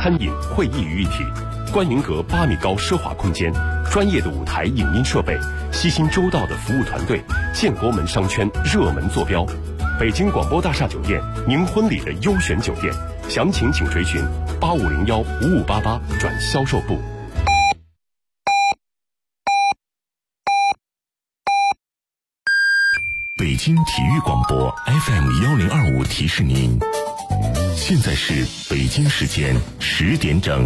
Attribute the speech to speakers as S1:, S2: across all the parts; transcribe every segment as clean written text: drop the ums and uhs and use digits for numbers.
S1: 餐饮、会议于一体。观云阁8米高奢华空间，专业的舞台影音设备，悉心周到的服务团队，建国门商圈热门坐标。北京广播大厦酒店，您婚礼的优选酒店，详情请垂询85015588转销售部。
S2: 北京体育广播 FM1025提示您，现在是北京时间10点整。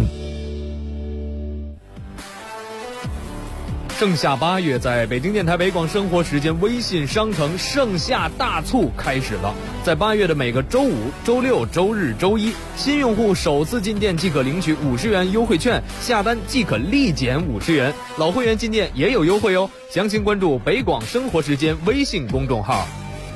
S3: 盛夏8月，在北京电台北广生活时间微信商城盛夏大促开始了。在8月的每个周5、周6、周日、周一，新用户首次进店即可领取50元优惠券，下单即可立减50元。老会员进店也有优惠哦，详情关注北广生活时间微信公众号。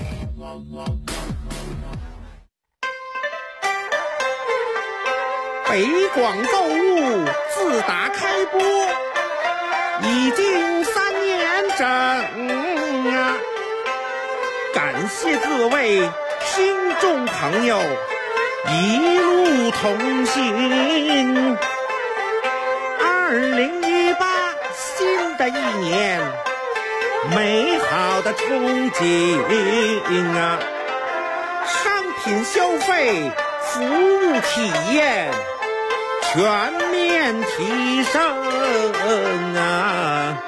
S4: 北广购物自打开播已经3年整啊！感谢各位听众朋友一路同行。2018新的一年，美好的憧憬啊！商品消费、服务体验全面提升啊！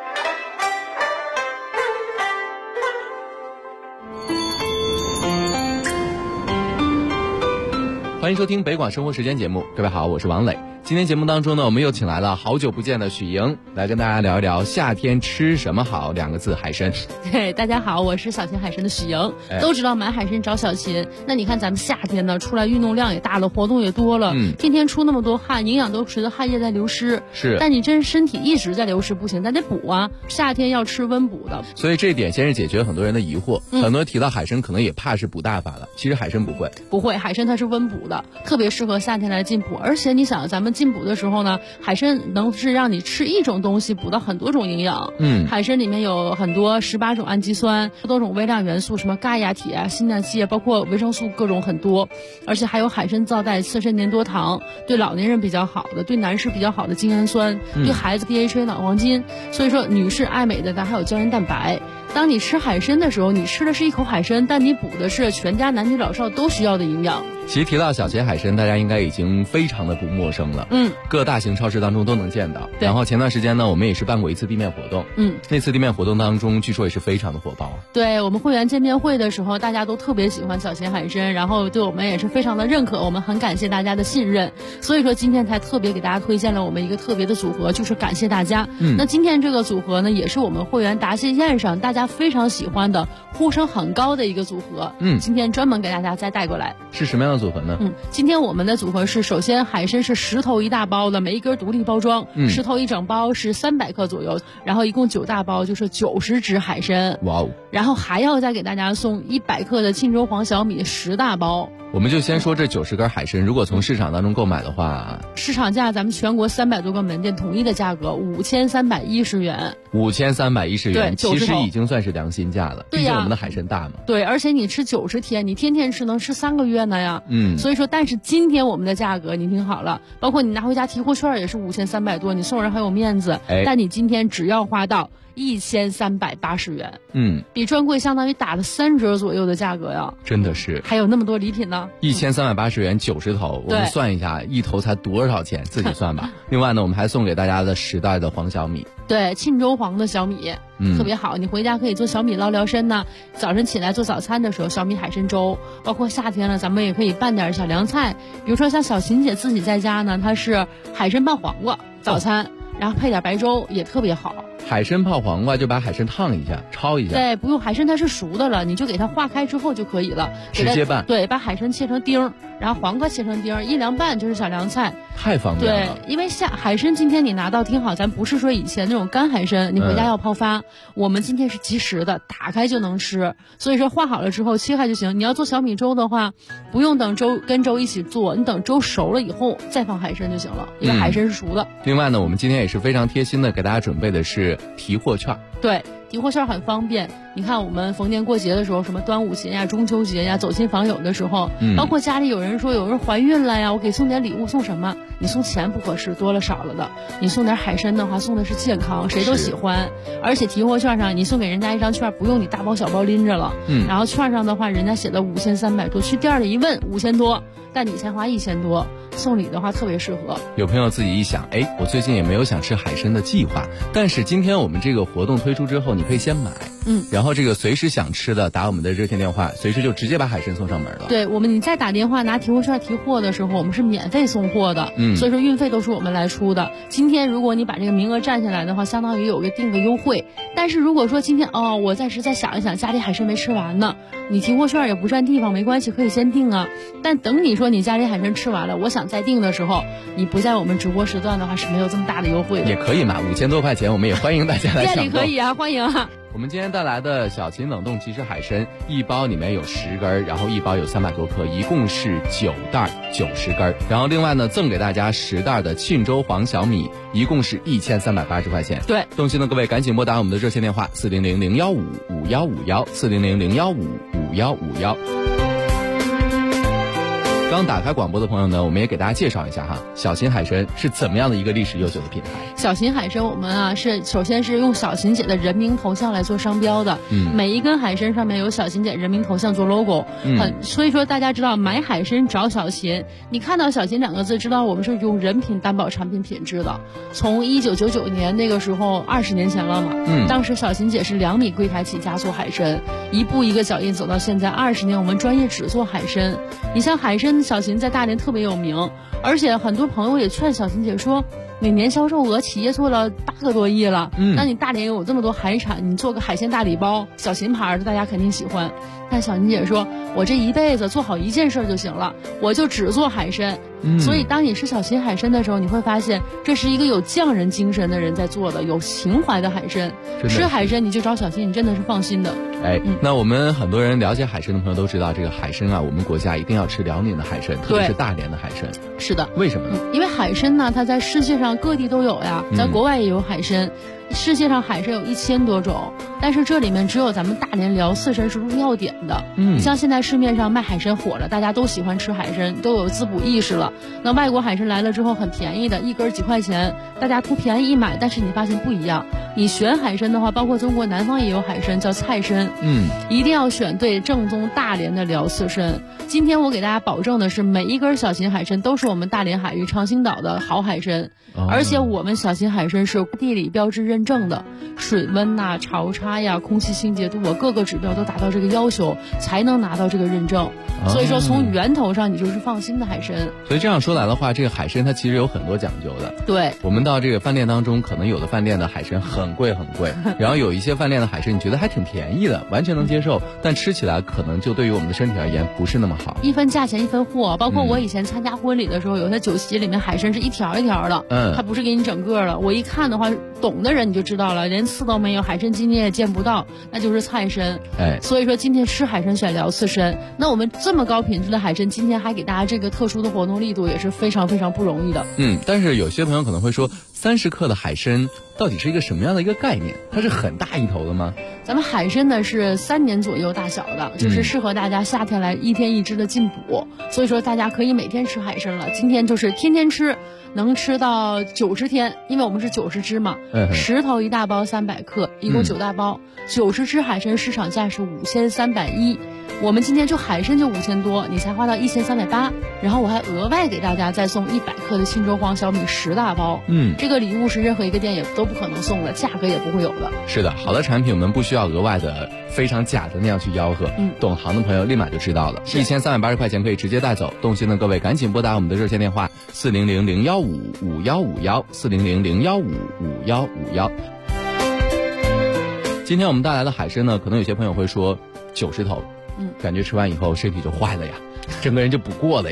S5: 欢迎收听北广生活时间节目，各位好，我是王磊。今天节目当中呢，我们又请来了好久不见的许莹，来跟大家聊一聊夏天吃什么好，2个字，海参。
S6: 对，大家好，我是小秦海参的许莹。都知道买海参找小秦，那你看咱们夏天呢，出来运动量也大了，活动也多了，天天出那么多汗，营养都随着汗液在流失。
S5: 是，
S6: 但你真身体一直在流失不行，咱得补啊。夏天要吃温补的，
S5: 所以这一点先是解决很多人的疑惑。很多人提到海参，可能也怕是补大发了，其实海参不会，
S6: 海参它是温补的，特别适合夏天来进补。而且你想，咱们进补的时候呢，海参能是让你吃一种东西补到很多种营养。海参里面有很多18种氨基酸，多种微量元素，什么钙呀、铁啊、锌啊、硒啊，包括维生素各种很多。而且还有海参皂带刺身粘多糖，对老年人比较好的，对男士比较好的精氨酸，对孩子 DHA 脑黄金。所以说女士爱美的，咱还有胶原蛋白。当你吃海参的时候，你吃的是一口海参，但你补的是全家男女老少都需要的营养。
S5: 其实提到小秦海参，大家应该已经非常的不陌生了。各大型超市当中都能见到。然后前段时间呢，我们也是办过一次地面活动。那次地面活动当中，据说也是非常的火爆。
S6: 对，我们会员见面会的时候，大家都特别喜欢小秦海参，然后对我们也是非常的认可，我们很感谢大家的信任。所以说今天才特别给大家推荐了我们一个特别的组合，就是感谢大家。那今天这个组合呢，也是我们会员答谢宴上大家非常喜欢的、呼声很高的一个组合。今天专门给大家再带过来。
S5: 是什么样的组合呢？
S6: 今天我们的组合是，首先海参是10头1大包的，每一根独立包装，10头1整包是300克左右，然后一共9大包就是90只海参。哇哦！然后还要再给大家送100克的沁州黄小米10大包。
S5: 我们就先说这90根海参，如果从市场当中购买的话，
S6: 市场价咱们全国300多个门店统一的价格5310元。
S5: 5310元，
S6: 对，
S5: 其实已经算是良心价了。毕竟我们的海参大嘛。
S6: 对，而且你吃90天，你天天吃能吃3个月呢呀。所以说，但是今天我们的价格你听好了，包括你拿回家提货券也是5300多，你送人还有面子。但你今天只要花到1380元，比专柜相当于打了3折左右的价格呀，
S5: 真的是，
S6: 还有那么多礼品呢。
S5: 1380元90头，我们算一下，一头才多少钱，自己算吧。另外呢，我们还送给大家的10袋的黄小米，
S6: 对，沁州黄的小米，特别好，你回家可以做小米捞聊参呢。早晨起来做早餐的时候，小米海参粥，包括夏天了，咱们也可以拌点小凉菜，比如说像小秦姐自己在家呢，她是海参拌黄瓜早餐，然后配点白粥也特别好。
S5: 海参泡黄瓜就把海参烫一下，焯一下。
S6: 对，不用，海参它是熟的了，你就给它化开之后就可以了，
S5: 直接拌。
S6: 对，把海参切成丁，然后黄瓜切成丁，一凉拌就是小凉菜，
S5: 太方便了。
S6: 对，因为海参今天你拿到听好，咱不是说以前那种干海参，你回家要泡发，我们今天是即食的，打开就能吃。所以说化好了之后切开就行。你要做小米粥的话，不用等粥跟粥一起做，你等粥熟了以后再放海参就行了，因为海参是熟的。
S5: 另外呢，我们今天也是非常贴心的给大家准备的是提货券。
S6: 对，提货券很方便。你看我们逢年过节的时候，什么端午节呀、中秋节呀，走亲访友的时候，包括家里有人说有人怀孕了呀，我给送点礼物，送什么？你送钱不合适，多了少了的。你送点海参的话，送的是健康，谁都喜欢。而且提货券上，你送给人家一张券，不用你大包小包拎着了。然后券上的话，人家写的5300多，去店里一问5000多，但你才花1000多。送礼的话特别适合。
S5: 有朋友自己一想，我最近也没有想吃海参的计划，但是今天我们这个活动推出之后，你可以先买，然后这个随时想吃的打我们的热线电话，随时就直接把海参送上门了。
S6: 对，你再打电话拿提货券提货的时候，我们是免费送货的，所以说运费都是我们来出的。今天如果你把这个名额占下来的话，相当于有个定个优惠。但是如果说今天我暂时再想一想，家里海参没吃完呢，你提货券也不占地方，没关系，可以先定啊。但等你说你家里海参吃完了，我想再定的时候，你不在我们直播时段的话是没有这么大的优惠的。
S5: 也可以嘛，5000多块钱，我们也欢迎大家来抢购。
S6: 店里可以啊，欢迎啊。
S5: 我们今天带来的小秦冷冻即食海参，一包里面有10根，然后一包有300多克，一共是9袋90根。然后另外呢，赠给大家10袋的沁州黄小米，一共是1380块钱。
S6: 对，
S5: 动心的各位赶紧拨打我们的热线电话400-015-5151，400-015-5151。刚打开广播的朋友呢，我们也给大家介绍一下哈，小秦海参是怎么样的一个历史悠久的品牌。
S6: 小秦海参我们首先是用小秦姐的人名头像来做商标的，每一根海参上面有小秦姐人名头像做 logo，所以说大家知道买海参找小秦，你看到小秦2个字，知道我们是用人品担保产品品质的。从1999年那个时候20年前了嘛，当时小秦姐是2米柜台起家做海参，一步一个脚印走到现在20年，我们专业只做海参。你像海参小秦在大连特别有名，而且很多朋友也劝小秦姐说，每年销售额企业做了8个多亿了，那你大连有这么多海产，你做个海鲜大礼包，小秦牌的大家肯定喜欢。但小秦姐说，我这一辈子做好一件事就行了，我就只做海参。所以当你吃小秦海参的时候，你会发现这是一个有匠人精神的人在做的，有情怀的海参。吃海参你就找小秦，你真的是放心的。
S5: 那我们很多人了解海参的朋友都知道，这个海参我们国家一定要吃辽宁的海参，特别是大连的海参。
S6: 是的。
S5: 为什么呢？
S6: 因为海参呢，它在世界上各地都有呀，在国外也有海参。世界上海参有1000多种，但是这里面只有咱们大连辽四参是入药典的。你像现在市面上卖海参火了，大家都喜欢吃海参，都有滋补意识了。那外国海参来了之后很便宜的，一根几块钱，大家图便宜一买，但是你发现不一样。你选海参的话，包括中国南方也有海参叫菜参，一定要选对正宗大连的辽四参。今天我给大家保证的是，每一根小秦海参都是我们大连海域长兴岛的好海参，而且我们小秦海参是地理标志认证的，水温潮差呀、空气清洁度各个指标都达到这个要求，才能拿到这个认证。所以说从源头上你就是放心的海参。
S5: 所以这样说来的话，这个海参它其实有很多讲究的。
S6: 对，
S5: 我们到这个饭店当中，可能有的饭店的海参很贵，然后有一些饭店的海参你觉得还挺便宜的，完全能接受，但吃起来可能就对于我们的身体而言不是那么好。
S6: 一分价钱一分货，包括我以前参加婚礼的时候，有些酒席里面海参是一条一条的，它不是给你整个的。我一看的话，懂的人你就知道了，连刺都没有，海参筋你也见不到，那就是菜参。所以说今天吃海参选辽四参，那我们这么高品质的海参，今天还给大家这个特殊的活动力度，也是非常非常不容易的。
S5: 但是有些朋友可能会说，30克的海参到底是一个什么样的一个概念？它是很大一头的吗？
S6: 咱们海参呢是3年左右大小的，就是适合大家夏天来一天1只的进补，所以说大家可以每天吃海参了。今天就是天天吃，能吃到90天，因为我们是90只嘛，10头1大包300克，一共9大包，90只海参市场价是5310，我们今天就海参就5000多，你才花到1380，然后我还额外给大家再送100克的沁州黄小米10大包，这个礼物是任何一个店也都不可能送的，价格也不会有的。
S5: 是的，好的产品我们不需要额外的非常假的那样去吆喝，懂行的朋友立马就知道了，1380块钱可以直接带走。动心的各位赶紧拨打我们的热线电话400-015-5151，400-015-5151。今天我们带来的海参呢，可能有些朋友会说90头，感觉吃完以后身体就坏了呀，整个人就不过了呀。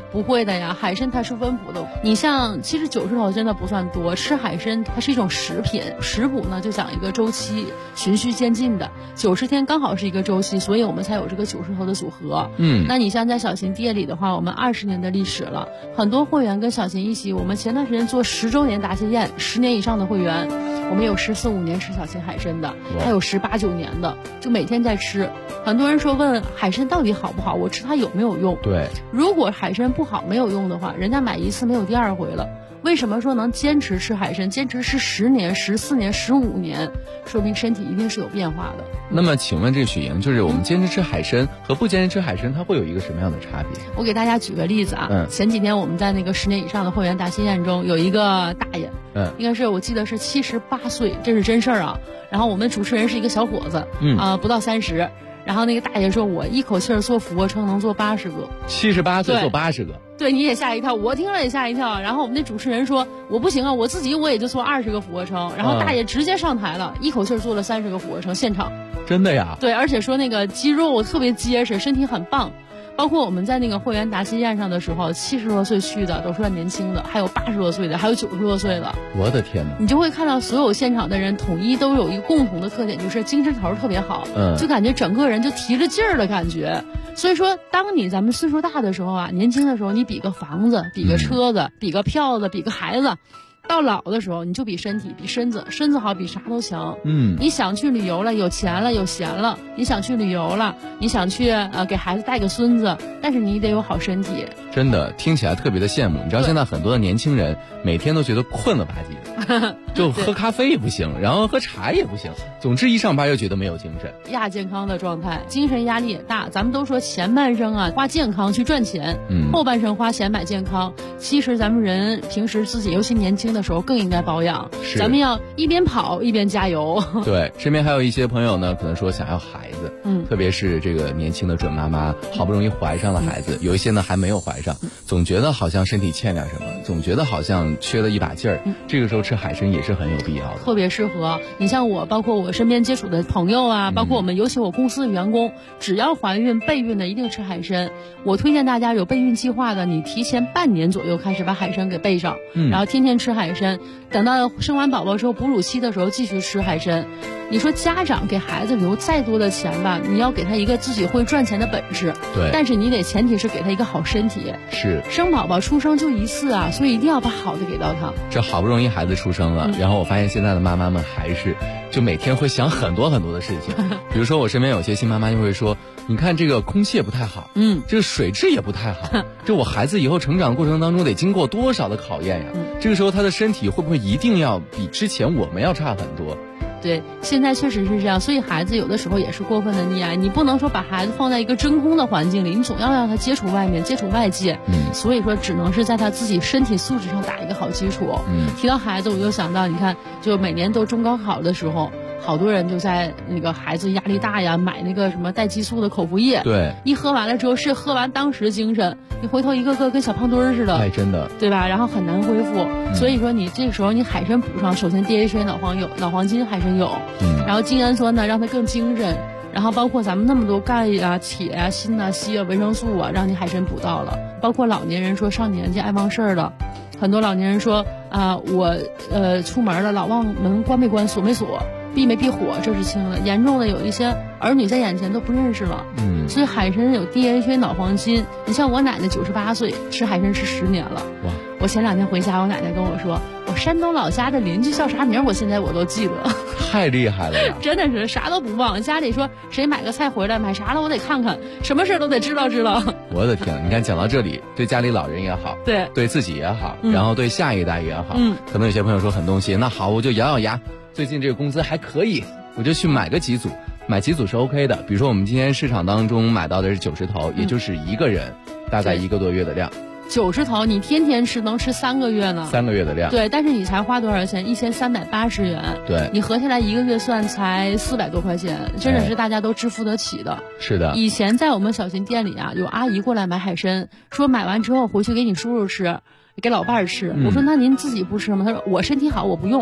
S6: 不会的呀，海参它是温补的。你像其实90头真的不算多，吃海参它是一种食品，食补呢就讲一个周期，循序渐进的，90天刚好是一个周期，所以我们才有这个90头的组合。那你像在小琴店里的话，我们20年的历史了，很多会员跟小琴一起，我们前段时间做10周年答谢宴，10年以上的会员，我们有14、15年吃小琴海参的，还有18、19年的，就每天在吃。很多人说问海参到底好不好，我吃它有没有用？
S5: 对，
S6: 如果海参不好没有用的话，人家买一次没有第二回了。为什么说能坚持吃海参，坚持吃10年、14年、15年，说明身体一定是有变化的。
S5: 那么请问这许莹，就是我们坚持吃海参和不坚持吃海参，它会有一个什么样的差别？
S6: 我给大家举个例子啊，前几天我们在那个10年以上的会员答谢宴中，有一个大爷，应该是我记得是78岁，这是真事儿啊。然后我们主持人是一个小伙子，不到30。然后那个大爷说，我一口气儿做俯卧撑能做80个
S5: ，78岁做80个，
S6: 对，你也吓一跳，我听了也吓一跳。然后我们那主持人说，我不行啊，我自己也就做20个俯卧撑。然后大爷直接上台了，一口气儿做了30个俯卧撑，现场。
S5: 真的呀？
S6: 对，而且说那个肌肉特别结实，身体很棒。包括我们在那个会员答谢宴上的时候，70多岁去的都算年轻的，还有80多岁的，还有90多岁的。
S5: 我的天哪！
S6: 你就会看到所有现场的人统一都有一个共同的特点，就是精神头特别好，就感觉整个人就提着劲儿的感觉。所以说，当咱们岁数大的时候啊，年轻的时候你比个房子，比个车子，比个票子，比个孩子。到老的时候，你就比身体，比身子好，比啥都强。你想去旅游了，有钱了，有闲了，你想去旅游了，你想去给孩子带个孙子，但是你得有好身体。
S5: 真的听起来特别的羡慕。你知道现在很多的年轻人每天都觉得困了吧唧的，就喝咖啡也不行，然后喝茶也不行，总之一上班就觉得没有精神，
S6: 亚健康的状态，精神压力也大。咱们都说前半生啊花健康去赚钱，后半生花钱买健康。其实咱们人平时自己尤其年轻的时候更应该保养，咱们要一边跑一边加油。
S5: 对，身边还有一些朋友呢，可能说想要孩子，特别是这个年轻的准妈妈，好不容易怀上了孩子，有一些呢还没有怀上，总觉得好像身体欠点什么，总觉得好像缺了一把劲儿。这个时候吃海参也是很有必要的，
S6: 特别适合。你像我，包括我身边接触的朋友啊，包括我们尤其我公司的员工，只要怀孕备孕的一定吃海参。我推荐大家有备孕计划的，你提前半年左右开始把海参给备上，然后天天吃海参，等到生完宝宝之后哺乳期的时候继续吃海参。你说家长给孩子留再多的钱吧，你要给他一个自己会赚钱的本事，
S5: 对，
S6: 但是你得前提是给他一个好身体。
S5: 是，
S6: 生宝宝出生就一次啊，所以一定要把好的给到他。
S5: 这好不容易孩子出生了，然后我发现现在的妈妈们还是就每天会想很多很多的事情。比如说我身边有些新妈妈就会说，你看这个空气也不太好，这个水质也不太好，这我孩子以后成长过程当中得经过多少的考验呀？这个时候他的身体会不会一定要比之前我们要差很多？
S6: 对，现在确实是这样，所以孩子有的时候也是过分的溺爱。你不能说把孩子放在一个真空的环境里，你总要让他接触外面，接触外界。所以说只能是在他自己身体素质上打一个好基础。提到孩子，我就想到，你看，就每年都中高考的时候，好多人就在那个孩子压力大呀，买那个什么带激素的口服液。
S5: 对，
S6: 一喝完了之后是喝完当时精神，你回头一个个跟小胖墩儿似的。
S5: 哎，真的，
S6: 对吧？然后很难恢复。所以说你这个时候你海参补上，首先 DHA 脑黄金海参有，然后精氨酸呢让它更精神，然后包括咱们那么多钙啊、铁啊、锌啊、硒啊、维生素啊，让你海参补到了。包括老年人说上年纪爱忘事儿的，很多老年人说我出门了老忘门关没关锁没锁。避没避火，这是轻的；严重的有一些儿女在眼前都不认识了。所以海参有 DHA 脑黄金。你像我奶奶98岁，吃海参吃10年了。哇！我前2天回家，我奶奶跟我说，我山东老家的邻居叫啥名，我现在都记得。
S5: 太厉害了呀！
S6: 真的是啥都不忘。家里说谁买个菜回来，买啥了我得看看，什么事都得知道。
S5: 我的天，你看讲到这里，对家里老人也好，对自己也好，然后对下一代也好，可能有些朋友说很动心，那好，我就咬咬牙。最近这个工资还可以，我就去买个几组，买几组是 OK 的。比如说我们今天市场当中买到的是90头，也就是一个人大概1个多月的量。
S6: 90头你天天吃能吃3个月呢。
S5: 3个月的量。
S6: 对，但是你才花多少钱？1380元。
S5: 对，
S6: 你合下来1个月算才400多块钱，真的是大家都支付得起的。
S5: 是的。
S6: 以前在我们小琴店里啊，有阿姨过来买海参，说买完之后回去给你叔叔吃，给老伴儿吃。我说那您自己不吃吗？他说我身体好，我不用。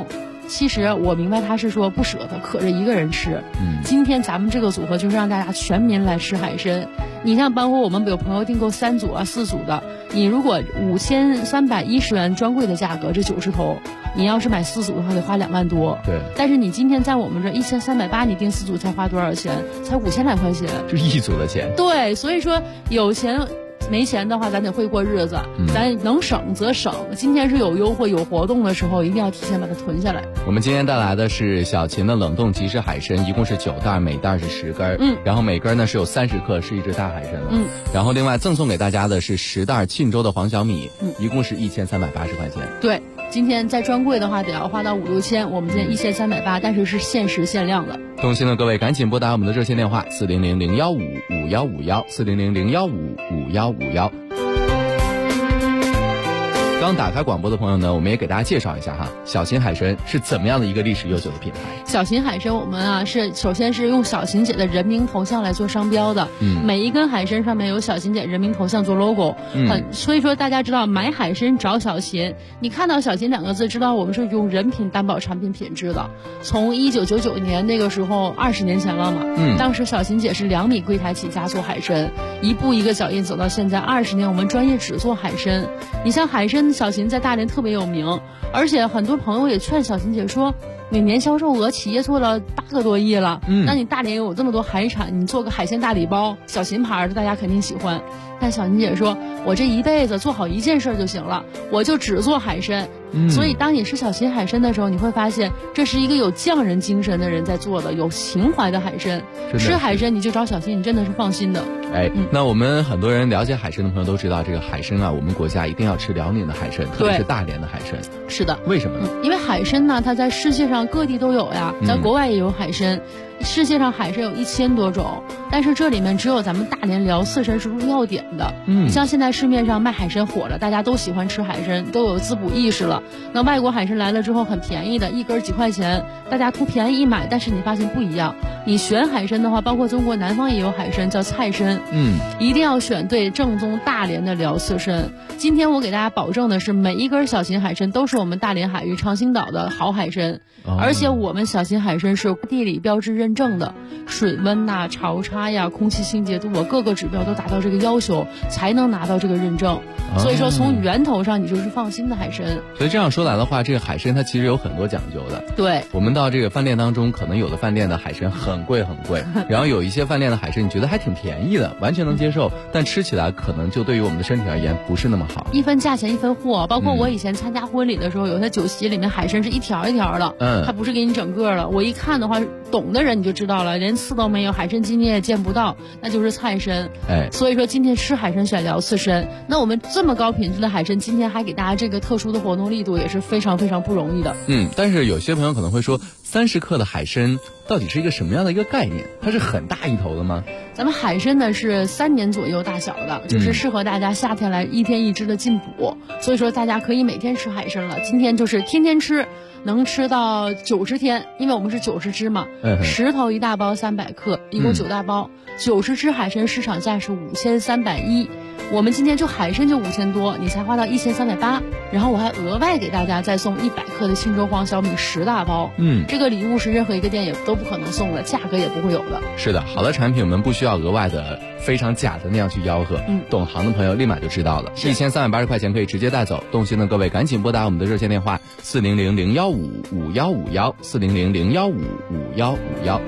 S6: 其实我明白他是说不舍得可着一个人吃。今天咱们这个组合就是让大家全民来吃海参。你像包括我们有朋友订购3组啊、4组的，你如果5310元专柜的价格，这90头，你要是买4组的话得花2万多。
S5: 对。
S6: 但是你今天在我们这1380，你订4组才花多少钱？才5000来块钱。
S5: 就1组的钱。
S6: 对，所以说有钱。没钱的话，咱得会过日子，咱能省则省。今天是有优惠、有活动的时候，一定要提前把它囤下来。
S5: 我们今天带来的是小秦的冷冻即食海参，一共是9袋，每袋是10根，然后每根呢是有30克，是一只大海参了。然后另外赠送给大家的是10袋沁州的黄小米，一共是1380块钱。
S6: 对，今天在专柜的话得要花到5、6千，我们今天1380，但是是限时限量的。
S5: 动心的各位赶紧拨打我们的热线电话400-015-5151，400-015-5151。刚打开广播的朋友呢，我们也给大家介绍一下哈，小秦海参是怎么样的一个历史悠久的品牌。
S6: 小秦海参我们啊是首先是用小秦姐的人名头像来做商标的，每一根海参上面有小秦姐人名头像做 logo，所以说大家知道买海参找小秦，你看到小秦2个字，知道我们是用人品担保产品品质的。从1999年那个时候20年前了嘛，当时小秦姐是2米柜台起家做海参，一步一个脚印走到现在20年，我们专业只做海参。你像海参小秦在大连特别有名，而且很多朋友也劝小秦姐说，每年销售额企业做了8个多亿了，那你大连有这么多海产，你做个海鲜大礼包，小秦牌的大家肯定喜欢。但小秦姐说，我这一辈子做好一件事就行了，我就只做海参。所以当你吃小秦海参的时候，你会发现这是一个有匠人精神的人在做的，有情怀的海参。吃海参你就找小秦，你真的是放心的。
S5: 那我们很多人了解海参的朋友都知道，这个海参啊，我们国家一定要吃辽宁的海参，特别是大连的海参。
S6: 是的。
S5: 为什么呢？
S6: 因为海参呢，它在世界上各地都有呀，在国外也有海参。世界上海参有1000多种，但是这里面只有咱们大连辽刺参是入药典的。你像现在市面上卖海参火了，大家都喜欢吃海参，都有滋补意识了。那外国海参来了之后很便宜的，一根几块钱，大家图便宜一买，但是你发现不一样。你选海参的话，包括中国南方也有海参叫菜参，一定要选对正宗大连的辽刺参。今天我给大家保证的是，每一根小秦海参都是我们大连海域长兴岛的好海参，而且我们小秦海参是地理标志认证的，水温呐、潮差呀、空气清洁度，各个指标都达到这个要求，才能拿到这个认证。所以说从源头上你就是放心的海参。
S5: 所以这样说来的话，这个海参它其实有很多讲究的。
S6: 对，
S5: 我们到这个饭店当中，可能有的饭店的海参很贵很贵，然后有一些饭店的海参你觉得还挺便宜的，完全能接受，但吃起来可能就对于我们的身体而言不是那么好。
S6: 一分价钱一分货，包括我以前参加婚礼的时候，有些酒席里面海参是一条一条的，它不是给你整个的。我一看的话，懂的人你就知道了，连刺都没有，海参筋你也见不到，那就是菜参。所以说今天吃海参选辽刺参，那我们这么高品质的海参，今天还给大家这个特殊的活动力度，也是非常非常不容易的。
S5: 但是有些朋友可能会说，30克的海参到底是一个什么样的一个概念？它是很大一头的吗？
S6: 咱们海参呢是3年左右大小的，就是适合大家夏天来1天1只的进补，所以说大家可以每天吃海参了。今天就是天天吃，能吃到90天，因为我们是90只嘛，10头1大包300克，一共9大包，90只海参市场价是5310，我们今天就海参就5000多，你才花到1380，然后我还额外给大家再送100克的沁州黄小米10大包，这个礼物是任何一个店也都不可能送的，价格也不会有的。
S5: 是的，好的产品我们不需要额外的非常假的那样去吆喝，懂行的朋友立马就知道了，1380块钱可以直接带走。动心的各位赶紧拨打我们的热线电话400-015-5151，400-015-5151。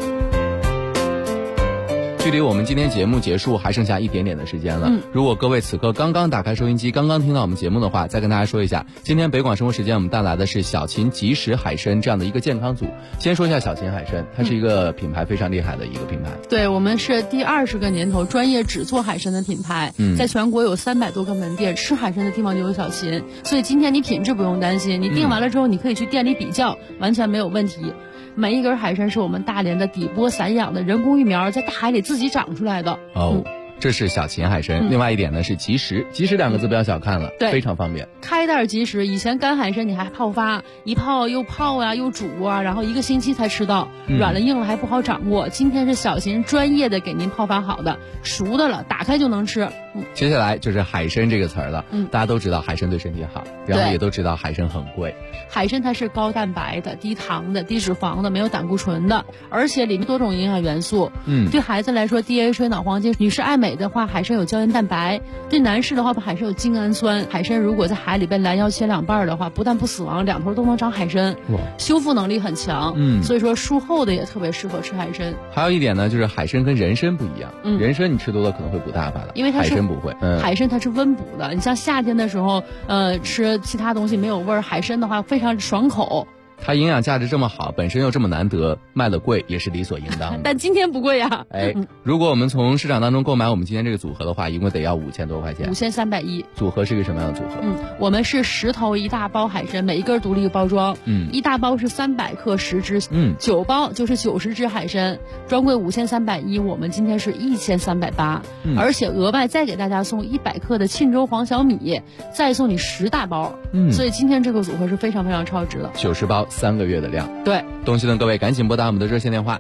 S5: 距离我们今天节目结束还剩下一点点的时间了。如果各位此刻刚刚打开收音机，刚刚听到我们节目的话，再跟大家说一下，今天北广生活时间我们带来的是小秦即食海参这样的一个健康组。先说一下小秦海参，它是一个品牌非常厉害的一个品牌。
S6: 对，我们是第20个年头专业只做海参的品牌，在全国有300多个门店，吃海参的地方就有小秦，所以今天你品质不用担心，你订完了之后你可以去店里比较，完全没有问题。每一根海参是我们大连的底波散养的人工育苗，在大海里自己长出来的。
S5: 这是小秦海参。另外一点呢是即食，即食2个字不要小看了，非常方便。
S6: 开袋即食，以前干海参你还泡发，一泡又泡啊又煮啊，然后1个星期才吃到，软了硬了还不好掌握。今天是小秦专业的给您泡发好的，熟的了打开就能吃。
S5: 接下来就是海参这个词儿了。大家都知道海参对身体好，然后也都知道海参很贵。
S6: 海参它是高蛋白的、低糖的、低脂肪的，没有胆固醇的，而且里面多种营养元素。对孩子来说 ，DHA 脑黄金；女士爱美的话，海参有胶原蛋白；对男士的话，海参有精氨酸。海参如果在海里边拦腰切2半的话，不但不死亡，两头都能长海参，修复能力很强。所以说术后的也特别适合吃海参。
S5: 还有一点呢，就是海参跟人参不一样。人参你吃多了可能会补大发的，
S6: 因为
S5: 海参不会。
S6: 海参它是温补的，你像夏天的时候，吃其他东西没有味儿，海参的话非常爽口。
S5: 它营养价值这么好，本身又这么难得，卖的贵也是理所应当的。
S6: 但今天不贵呀。
S5: 如果我们从市场当中购买我们今天这个组合的话，一共得要5000多块钱。
S6: 5310。组
S5: 合是一个什么样的组合？
S6: 我们是10头1大包海参，每一根独立包装。1大包是300克10只，9包就是90只海参，专柜5310，我们今天是1380，而且额外再给大家送100克的沁州黄小米，再送你10大包。所以今天这个组合是非常非常超值的。
S5: 90包3个月的量。
S6: 对，
S5: 东西的各位赶紧拨打我们的热线电话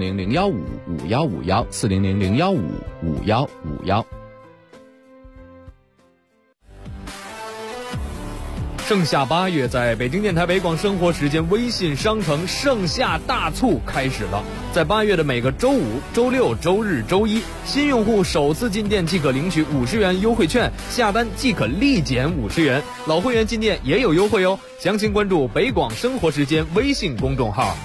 S5: 400-015-5151，400-015-5151。
S3: 盛夏8月，在北京电台北广生活时间微信商城盛夏大促开始了。在8月的每个周五、周六、周日、周一，新用户首次进店即可领取50元优惠券，下单即可立减50元。老会员进店也有优惠哦。详情关注北广生活时间微信公众号。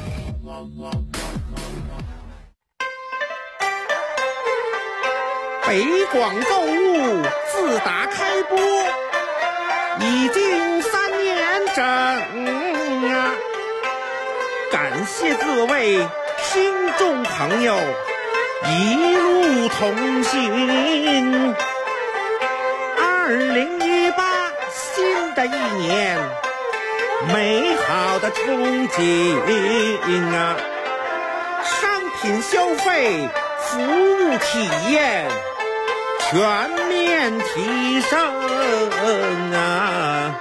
S4: 北广购物自打开播已经3年整啊！感谢各位听众朋友一路同行。2018新的一年，美好的憧憬啊！商品消费、服务体验全面提升啊！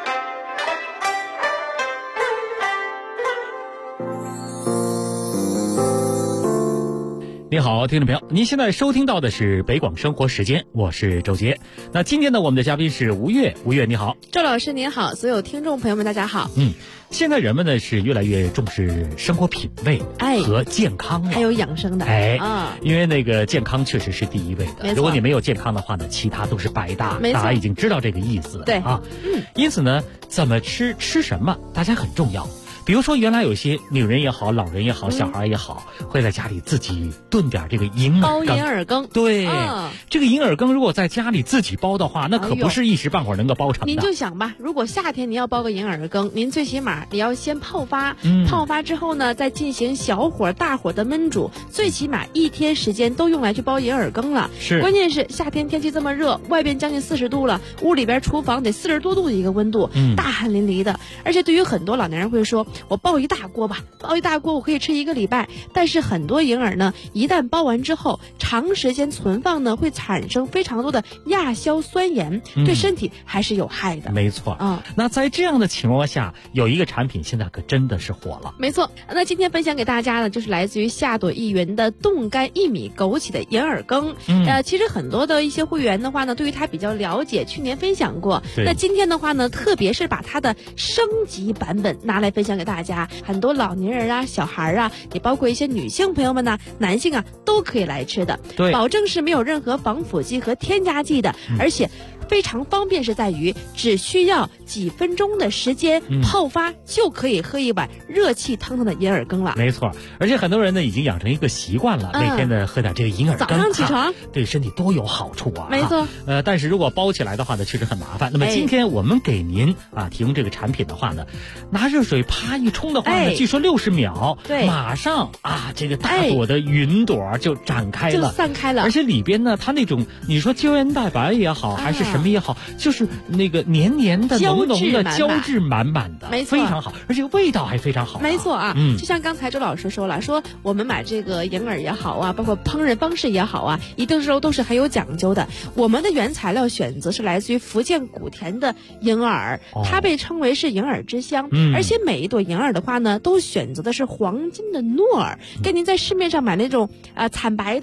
S7: 你好，听众朋友，您现在收听到的是北广生活时间，我是周杰。那今天呢，我们的嘉宾是吴越。吴越你好。
S8: 周老师您好，所有听众朋友们大家好。
S7: 现在人们呢是越来越重视生活品味和健康了，
S8: 还有养生的
S7: 因为那个健康确实是第一位的。如果你没有健康的话呢，其他都是白搭。大家已经知道这个意思了。
S8: 对
S7: 啊，因此呢，怎么吃什么，大家很重要。比如说，原来有些女人也好，老人也好，小孩也好，会在家里自己炖点这个银耳羹。
S8: 包银耳羹。
S7: 对，这个银耳羹如果在家里自己包的话，那可不是一时半会儿能够包成的。
S8: 您就想吧，如果夏天您要包个银耳羹，您最起码你要先泡发，泡发之后呢，再进行小火、大火的焖煮，最起码1天时间都用来去包银耳羹了。
S7: 是，
S8: 关键是夏天天气这么热，外边将近40度了，屋里边厨房得40多度的一个温度，大汗淋漓的。而且对于很多老年人会说，我爆一大锅吧，爆一大锅我可以吃1个礼拜。但是很多银耳呢，一旦包完之后，长时间存放呢，会产生非常多的亚硝酸盐，对身体还是有害的。
S7: 没错那在这样的情况下，有一个产品现在可真的是火了。
S8: 没错，那今天分享给大家的就是来自于夏朵一元的冻干薏米枸杞的银耳羹。其实很多的一些会员的话呢，对于它比较了解，去年分享过。那今天的话呢，特别是把它的升级版本拿来分享给大家。很多老年人啊、小孩啊，也包括一些女性朋友们呢、男性啊，都可以来吃的。
S7: 对，
S8: 保证是没有任何防腐剂和添加剂的，而且非常方便，是在于只需要几分钟的时间泡发就可以喝一碗热气腾腾的银耳羹了。
S7: 没错，而且很多人呢已经养成一个习惯了，每天呢喝点这个银耳羹，
S8: 早上起床
S7: 对身体多有好处啊。
S8: 没错，
S7: 但是如果包起来的话呢，确实很麻烦。那么今天我们给您提供这个产品的话呢，拿热水啪一冲的话呢，据说60秒，
S8: 对，
S7: 马上这个大朵的云朵就展开了，
S8: 就散开了。
S7: 而且里边呢，它那种你说胶原蛋白也好，还是什么也好，就是那个黏黏的、浓浓的、胶质满满的，
S8: 没错，
S7: 非常好，而且味道还非常好。
S8: 没错就像刚才周老师说了，说我们买这个银耳也好啊，包括烹饪方式也好啊，一定都是很有讲究的。我们的原材料选择是来自于福建莆田的银耳，它被称为是银耳之乡，而且每一朵银耳的话呢，都选择的是黄金的糯耳，跟您在市面上买那种惨白的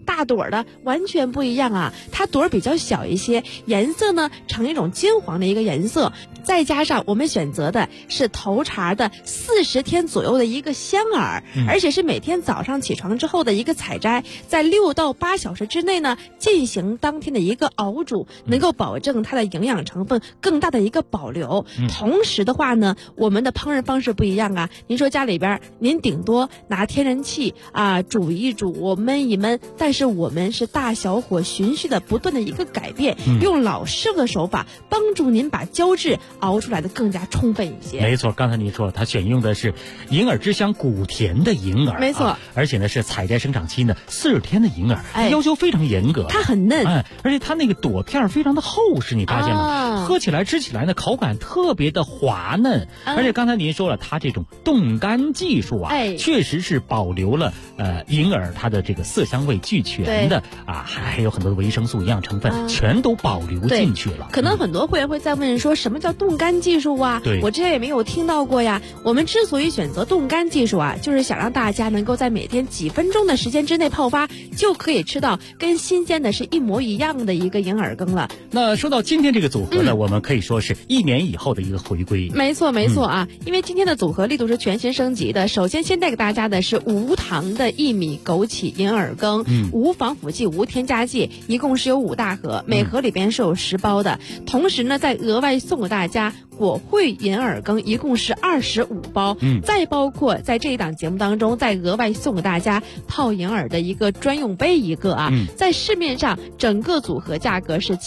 S8: 大朵的完全不一样啊，它朵儿比较小一些，颜色呢呈一种金黄的一个颜色，再加上我们选择的是头茬的40天左右的一个香饵，而且是每天早上起床之后的一个采摘，在6到8小时之内呢进行当天的一个熬煮，能够保证它的营养成分更大的一个保留。同时的话呢，我们的烹饪方式不一样啊，您说家里边您顶多拿天然气煮一煮，焖一焖，但是我们是大小火循序的不断的一个改变，用老师傅的手法帮助您把胶质熬出来的更加充分一些。
S7: 没错，刚才你说他选用的是银耳之乡古田的银耳，
S8: 没错，
S7: 而且呢是采摘生长期呢40天的银耳，要求非常严格，
S8: 它很嫩，
S7: 而且它那个朵片非常的厚实，你发现吗？喝起来吃起来呢口感特别的滑嫩，而且刚才您说了，它这种冻干技术确实是保留了银耳它的这个色香味俱全的还有很多的维生素营养成分全都保留进去了。
S8: 可能很多会员会在问说什么叫冻干技术啊？
S7: 对，
S8: 我之前也没有听到过呀。我们之所以选择冻干技术就是想让大家能够在每天几分钟的时间之内泡发，就可以吃到跟新鲜的是一模一样的一个银耳羹了。
S7: 那说到今天这个组合呢，我们可以说是1年以后的一个回归。
S8: 没错没错因为今天的组合力度是全新升级的。首先先带给大家的是无糖的薏米枸杞银耳羹，无防腐剂无添加剂，一共是有5大盒，每盒里边是有10包的。同时呢再额外送给大家果汇银耳羹，一共是25包，再包括在这一档节目当中再额外送给大家泡银耳的一个专用杯一个在市面上整个组合价格是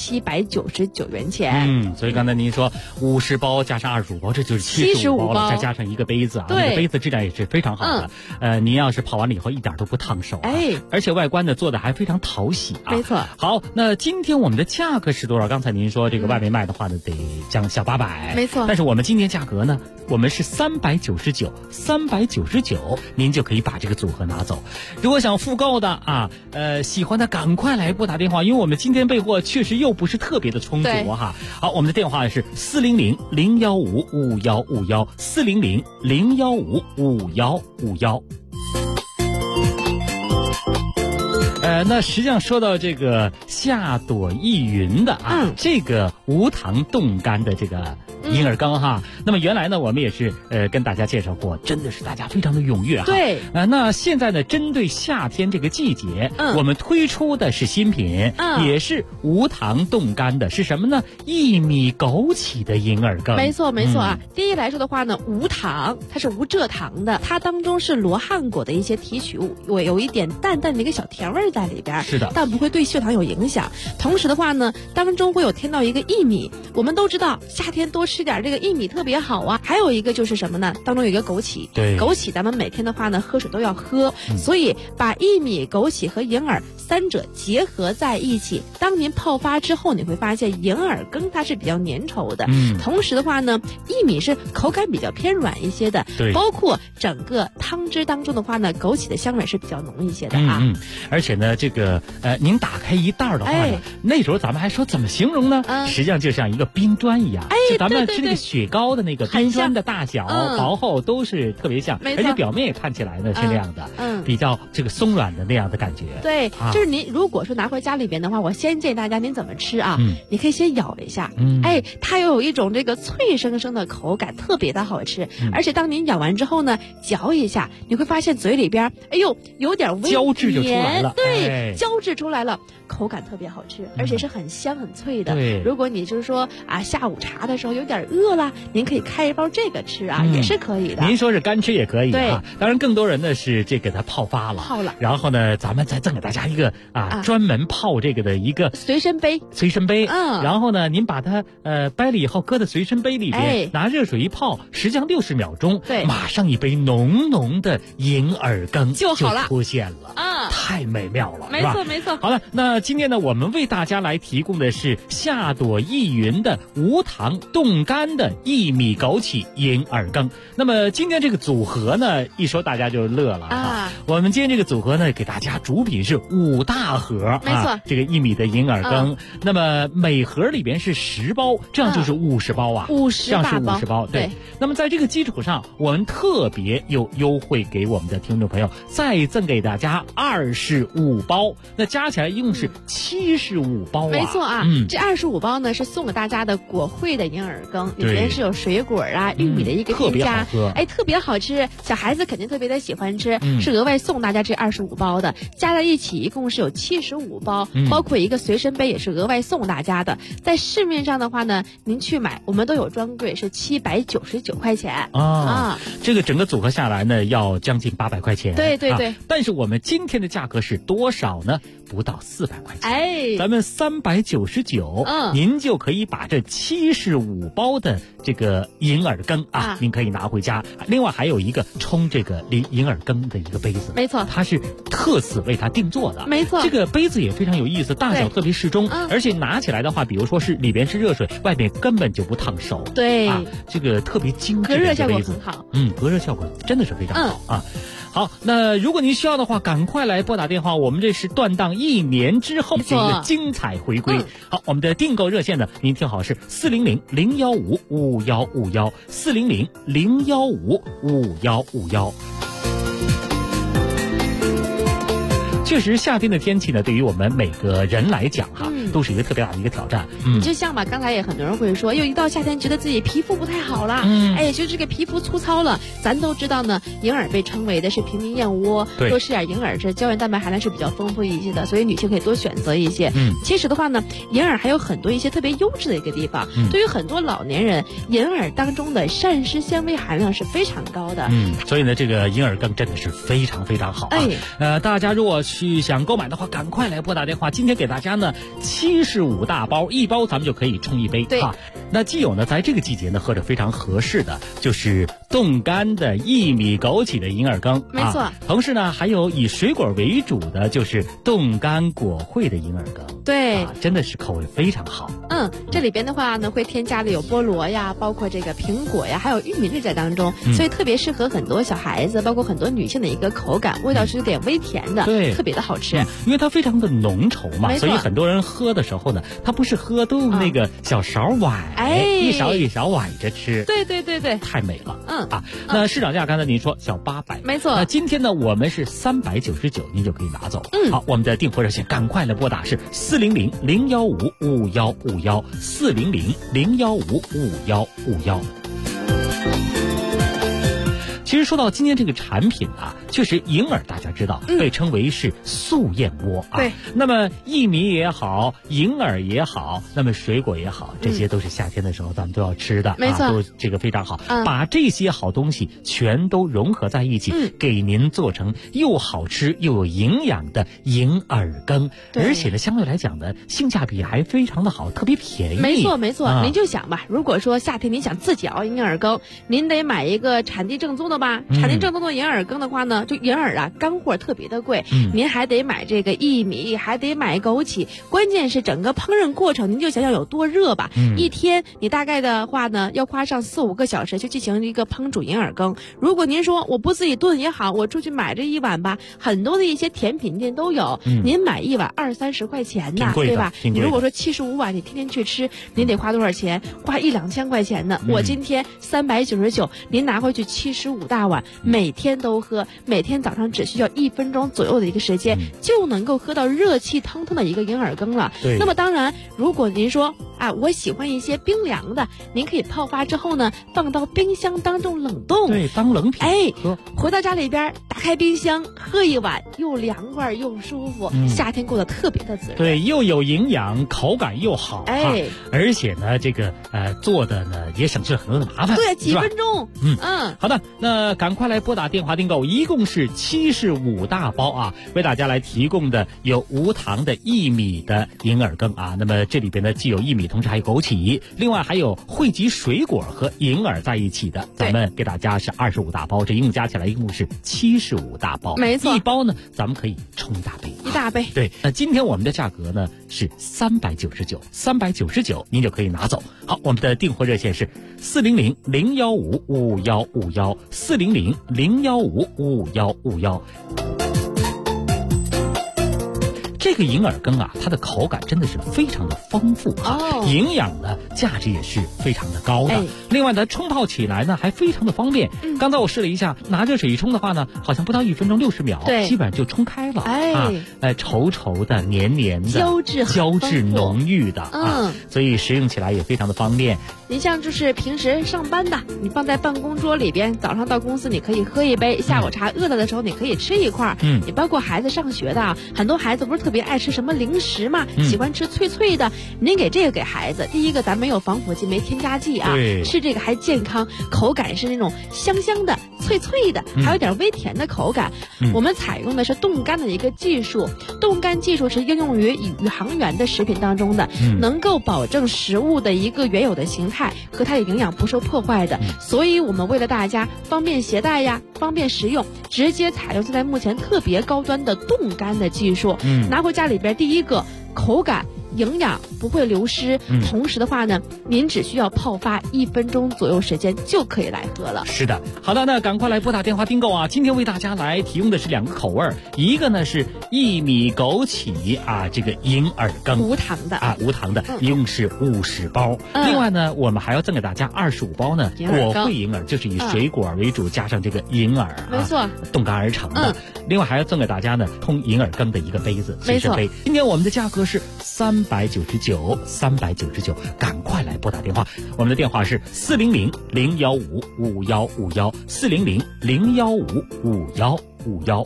S8: 799元钱。
S7: 所以刚才您说50包加上25包，这就是75包，再加上一个杯子那个杯子质量也是非常好的。您要是泡完了以后一点都不烫手而且外观呢做的还非常讨喜
S8: 没错。
S7: 好，那今天我们的价格是多少？刚才您说这个外面卖的话呢得将小800，
S8: 没错。
S7: 但是我们今天价格呢，我们是399，您就可以把这个组合拿走。如果想复购的喜欢的赶快来拨打电话，因为我们今天备货确实又不是特别的充足好，我们的电话是400-015-5151，400-015-5151。那实际上说到这个夏朵意云的这个无糖冻干的这个银耳羹那么原来呢我们也是跟大家介绍过，真的是大家非常的踊跃
S8: 对
S7: 那现在呢针对夏天这个季节我们推出的是新品也是无糖冻干的，是什么呢？薏米枸杞的银耳羹。
S8: 没错没错第一来说的话呢，无糖，它是无蔗糖的，它当中是罗汉果的一些提取物，有一点淡淡的一个小甜味在里边，
S7: 是的，
S8: 但不会对血糖有影响。同时的话呢，当中会有添到一个薏米，我们都知道夏天多吃点这个薏米特别好还有一个就是什么呢？当中有一个枸杞，
S7: 对，
S8: 枸杞咱们每天的话呢喝水都要喝，所以把薏米、枸杞和银耳3者结合在一起，当您泡发之后，你会发现银耳羹它是比较粘稠的，同时的话呢，薏米是口感比较偏软一些的，
S7: 对，
S8: 包括整个汤汁当中的话呢，枸杞的香味是比较浓一些的
S7: 而且呢，这个您打开一袋的话呢，那时候咱们还说怎么形容呢？实际上就像一个冰砖一样，就咱们吃那个雪糕的那个冰砖的大小、薄厚都是特别像，而且表面也看起来呢是那样的，比较这个松软的那样的感觉。
S8: 对，就是您如果说拿回家里边的话，我先建议大家您怎么吃你可以先咬一下，它又有一种这个脆生生的口感，特别的好吃。而且当您咬完之后呢，嚼一下，你会发现嘴里边，有点微
S7: 胶质就出来了，
S8: 对，胶质出来了，口感特别好吃，而且是很香很脆的。
S7: 对，
S8: 如果你就是说下午茶的时候有点饿了，您可以开一包这个吃也是可以的。
S7: 您说是干吃也可以
S8: 对
S7: 当然更多人呢是这给它泡发了，然后呢咱们再赠给大家一个专门泡这个的一个
S8: 随身杯，
S7: 然后呢您把它掰了以后搁在随身杯里边，拿热水一泡，实际上60秒钟，
S8: 对，
S7: 马上一杯浓浓的银耳羹
S8: 就好了，
S7: 出现了太美妙了，
S8: 没错没错。
S7: 好了，那今天呢，我们为大家来提供的是夏朵意云的无糖冻干的薏米枸杞银耳羹。那么今天这个组合呢，一说大家就乐了啊。我们今天这个组合呢，给大家主品是5大盒，
S8: 没错，
S7: 这个薏米的银耳羹。那么每盒里边是10包，这样就是50包啊，50这样是50包。对。那么在这个基础上，我们特别有优惠给我们的听众朋友，再赠给大家25包，那加起来一共是75包啊。
S8: 没错啊，这25包呢是送给大家的果惠的银耳羹，里边是有水果啊、玉米的一个添加，特别好吃，小孩子肯定特别的喜欢吃，是额外送大家这25包的，加在一起一共是有75包，包括一个随身杯也是额外送大家的。在市面上的话呢，您去买我们都有专柜，是799块钱啊。
S7: 这个整个组合下来呢，要将近800块钱。
S8: 对对对。
S7: 但是我们今天的价格是多少呢？不到400块钱。咱们399，您就可以把这75包的这个银耳羹啊，您可以拿回家。另外还有一个冲这个银耳羹的一个杯子，
S8: 没错，
S7: 它是特此为它定做的。
S8: 没错，
S7: 这个杯子也非常有意思，大小特别适中，而且拿起来的话，比如说是里边是热水，外面根本就不烫手。
S8: 对，
S7: 这个特别精致的
S8: 隔热效果
S7: 杯子，
S8: 很好。
S7: 隔热效果真的是非常好啊。好，那如果您需要的话，赶快来拨打电话，我们这是断档1年之后的一个精彩回归。好，我们的订购热线呢，您听好是400-015-5151，400-015-5151。确实，夏天的天气呢，对于我们每个人来讲都是一个特别大的一个挑战。
S8: 就像吧，刚才也很多人会说，又一到夏天觉得自己皮肤不太好了，就这个皮肤粗糙了。咱都知道呢，银耳被称为的是平民燕窝，多吃点银耳，这胶原蛋白含量是比较丰富一些的，所以女性可以多选择一些。其实的话呢，银耳还有很多一些特别优质的一个地方。对于很多老年人，银耳当中的膳食纤维含量是非常高的。
S7: 所以呢，这个银耳羹真的是非常非常好啊。大家如果想购买的话，赶快来拨打电话。今天给大家呢75大包，一包咱们就可以冲一杯啊。那既有呢，在这个季节呢喝着非常合适的，就是冻干的薏米枸杞的银耳羹，
S8: 没错。
S7: 同时呢，还有以水果为主的，就是冻干果惠的银耳羹。
S8: 对，
S7: 真的是口味非常好。
S8: 这里边的话呢，会添加的有菠萝呀，包括这个苹果呀，还有玉米粒在当中，所以特别适合很多小孩子，包括很多女性的一个口感，味道是有点微甜的，
S7: 对，
S8: 特别的好吃。
S7: 因为它非常的浓稠嘛，所以很多人喝的时候呢，他不是喝，都用那个小勺崴，一勺一勺崴着吃。
S8: 对对对对，
S7: 太美了。那市场价刚才您说小800，
S8: 没错。
S7: 那今天呢，我们是399，您就可以拿走。好，我们的订货热线赶快来拨打是400-015-5151，400-015-5151。其实说到今天这个产品啊，确实银耳大家知道被称为是素燕窝啊。
S8: 对。
S7: 那么薏米也好，银耳也好，那么水果也好，这些都是夏天的时候咱们都要吃的，
S8: 没错，
S7: 都这个非常好。把这些好东西全都融合在一起，给您做成又好吃又有营养的银耳羹，而且呢，相对来讲呢，性价比还非常的好，特别便宜。
S8: 没错没错，您就想吧，如果说夏天您想自己熬银耳羹，您得买一个产地正宗的吧。产地正宗的银耳羹的话呢，就银耳啊，干货特别的贵，您还得买这个薏米，还得买枸杞，关键是整个烹饪过程，您就想想有多热吧。一天你大概的话呢，要花上4-5个小时去进行一个烹煮银耳羹。如果您说我不自己炖也好，我出去买这一碗吧，很多的一些甜品店都有，您买一碗20-30块钱呢，对吧？你如果说75碗，你天天去吃，您得花多少钱？花1-2千块钱呢。我今天399，您拿回去75大碗，每天都喝，每天早上只需要1分钟左右的一个时间，就能够喝到热气腾腾的一个银耳羹了。那么当然，如果您说我喜欢一些冰凉的，您可以泡发之后呢，放到冰箱当中冷冻，
S7: 对，当冷品喝。
S8: 回到家里边打开冰箱喝一碗，又凉快又舒服，夏天过得特别的滋润。
S7: 对，又有营养，口感又好，而且呢，这个做的呢也省去了很多的麻烦，
S8: 对，几分钟。
S7: 好的，那赶快来拨打电话订购，一共是75大包啊，为大家来提供的有无糖的薏米的银耳羹啊。那么这里边呢，既有薏米，同时还有枸杞，另外还有汇集水果和银耳在一起的，咱们给大家是25大包，这一共加起来一共是75大包，
S8: 没错，
S7: 一包呢咱们可以冲一大杯。
S8: 大杯。
S7: 对，那今天我们的价格呢是399，399您就可以拿走。好，我们的订货热线是400-015-5151，400-015-5151。这个银耳羹啊，它的口感真的是非常的丰富营养的价值也是非常的高的。另外呢，冲泡起来呢还非常的方便。刚才我试了一下，拿热水一冲的话呢，好像不到1分钟60秒，基本上就冲开了。稠稠的、黏黏的、胶质浓郁的所以食用起来也非常的方便。
S8: 你像就是平时上班的，你放在办公桌里边，早上到公司你可以喝一杯，下午茶饿了的时候你可以吃一块。你包括孩子上学的，很多孩子不是特别爱吃什么零食嘛，喜欢吃脆脆的，您给这个给孩子，第一个咱没有防腐剂，没添加剂吃这个还健康，口感是那种香香的、脆脆的，还有点微甜的口感。我们采用的是冻干的一个技术，冻干技术是应用于宇航员的食品当中的，能够保证食物的一个原有的形态和它的营养不受破坏的。所以我们为了大家方便携带呀，方便食用，直接采用现在目前特别高端的冻干的技术。拿回家里边，第一个口感营养不会流失，同时的话呢，您只需要泡发1分钟左右时间就可以来喝了。
S7: 是的，好的，那赶快来拨打电话订购啊！今天为大家来提供的是2个口味，一个呢是薏米枸杞这个银耳羹，
S8: 无糖的
S7: 无糖的，一共是50包。另外呢，我们还要赠给大家25包呢果惠银耳，就是以水果为主，加上这个银耳
S8: 没错，
S7: 冻干而成的。另外还要赠给大家呢通银耳羹的一个杯子，随身杯。今天我们的价格是399，赶快来拨打电话，我们的电话是400-015-5151，400-015-5151。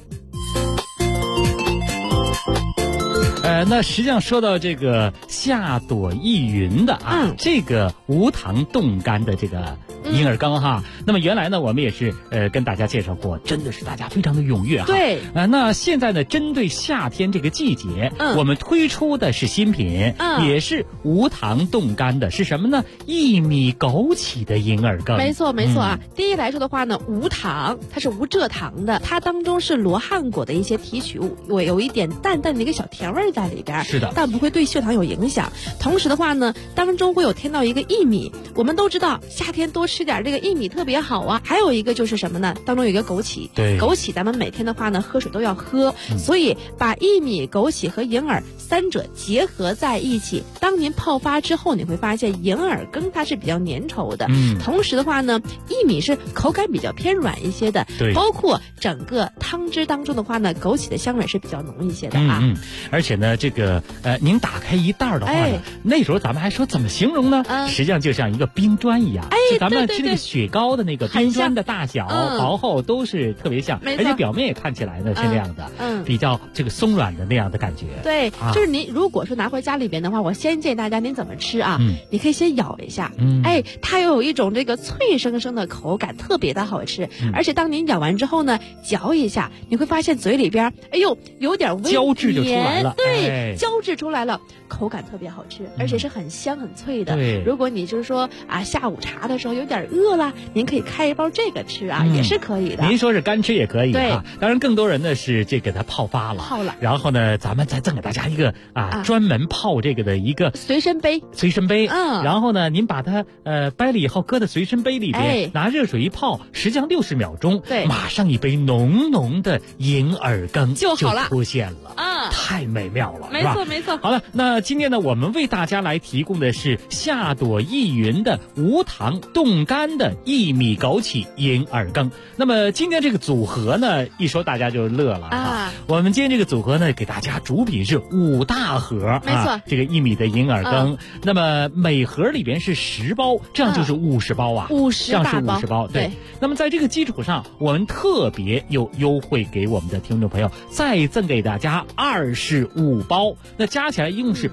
S7: 那实际上说到这个夏朵意云的这个无糖冻干的这个银耳羹那么原来呢我们也是跟大家介绍过，真的是大家非常的踊跃
S8: 对
S7: 那现在呢针对夏天这个季节我们推出的是新品也是无糖冻干的，是什么呢？薏米枸杞的银耳羹。
S8: 没错没错第一来说的话呢，无糖，它是无蔗糖的，它当中是罗汉果的一些提取物，有一点淡淡的一个小甜味在里边，
S7: 是的，
S8: 但不会对血糖有影响。同时的话呢，当中会有添到一个薏米，我们都知道夏天多吃点这个薏米特别好还有一个就是什么呢？当中有一个枸杞，
S7: 对，
S8: 枸杞咱们每天的话呢喝水都要喝，所以把薏米、枸杞和银耳3者结合在一起，当您泡发之后，你会发现银耳羹它是比较粘稠的，同时的话呢，薏米是口感比较偏软一些的，
S7: 对，
S8: 包括整个汤汁当中的话呢，枸杞的香味是比较浓一些的
S7: 而且呢，这个您打开一袋的话呢，那时候咱们还说怎么形容呢？实际上就像一个冰砖一样，就咱们吃那个雪糕的那个冰砖的大小、薄厚都是特别像，而且表面也看起来呢是那样的，比较这个松软的那样的感觉。
S8: 对，就是您如果说拿回家里边的话，我先建议大家您怎么吃你可以先咬一下，它有一种这个脆生生的口感，特别的好吃。而且当您咬完之后呢，嚼一下，你会发现嘴里边，有点微
S7: 胶质就出来了，
S8: 对，胶质出来了，口感特别好吃，而且是很香很脆的。
S7: 对，
S8: 如果你就是说下午茶的时候有点饿了，您可以开一包这个吃也是可以的。
S7: 您说是干吃也可以
S8: 对
S7: 当然更多人呢是这给它泡发了，然后呢咱们再赠给大家一个专门泡这个的一个
S8: 随身杯，
S7: 然后呢您把它掰了以后搁在随身杯里边，拿热水一泡，实际上60秒钟，
S8: 对，
S7: 马上一杯浓浓的银耳羹
S8: 就好了，
S7: 出现了太美妙了，
S8: 没错没错。
S7: 好了，那今天呢我们为大家来提供的是夏朵意云的无糖冻干的薏米枸杞银耳羹。那么今天这个组合呢，一说大家就乐了我们今天这个组合呢，给大家主品是5大盒，
S8: 没错，
S7: 这个薏米的银耳羹那么每盒里边是10包，这样就是50包
S8: 50
S7: 这样是50包，对。那么在这个基础上，我们特别有优惠给我们的听众朋友，再赠给大家25包，那加起来一共是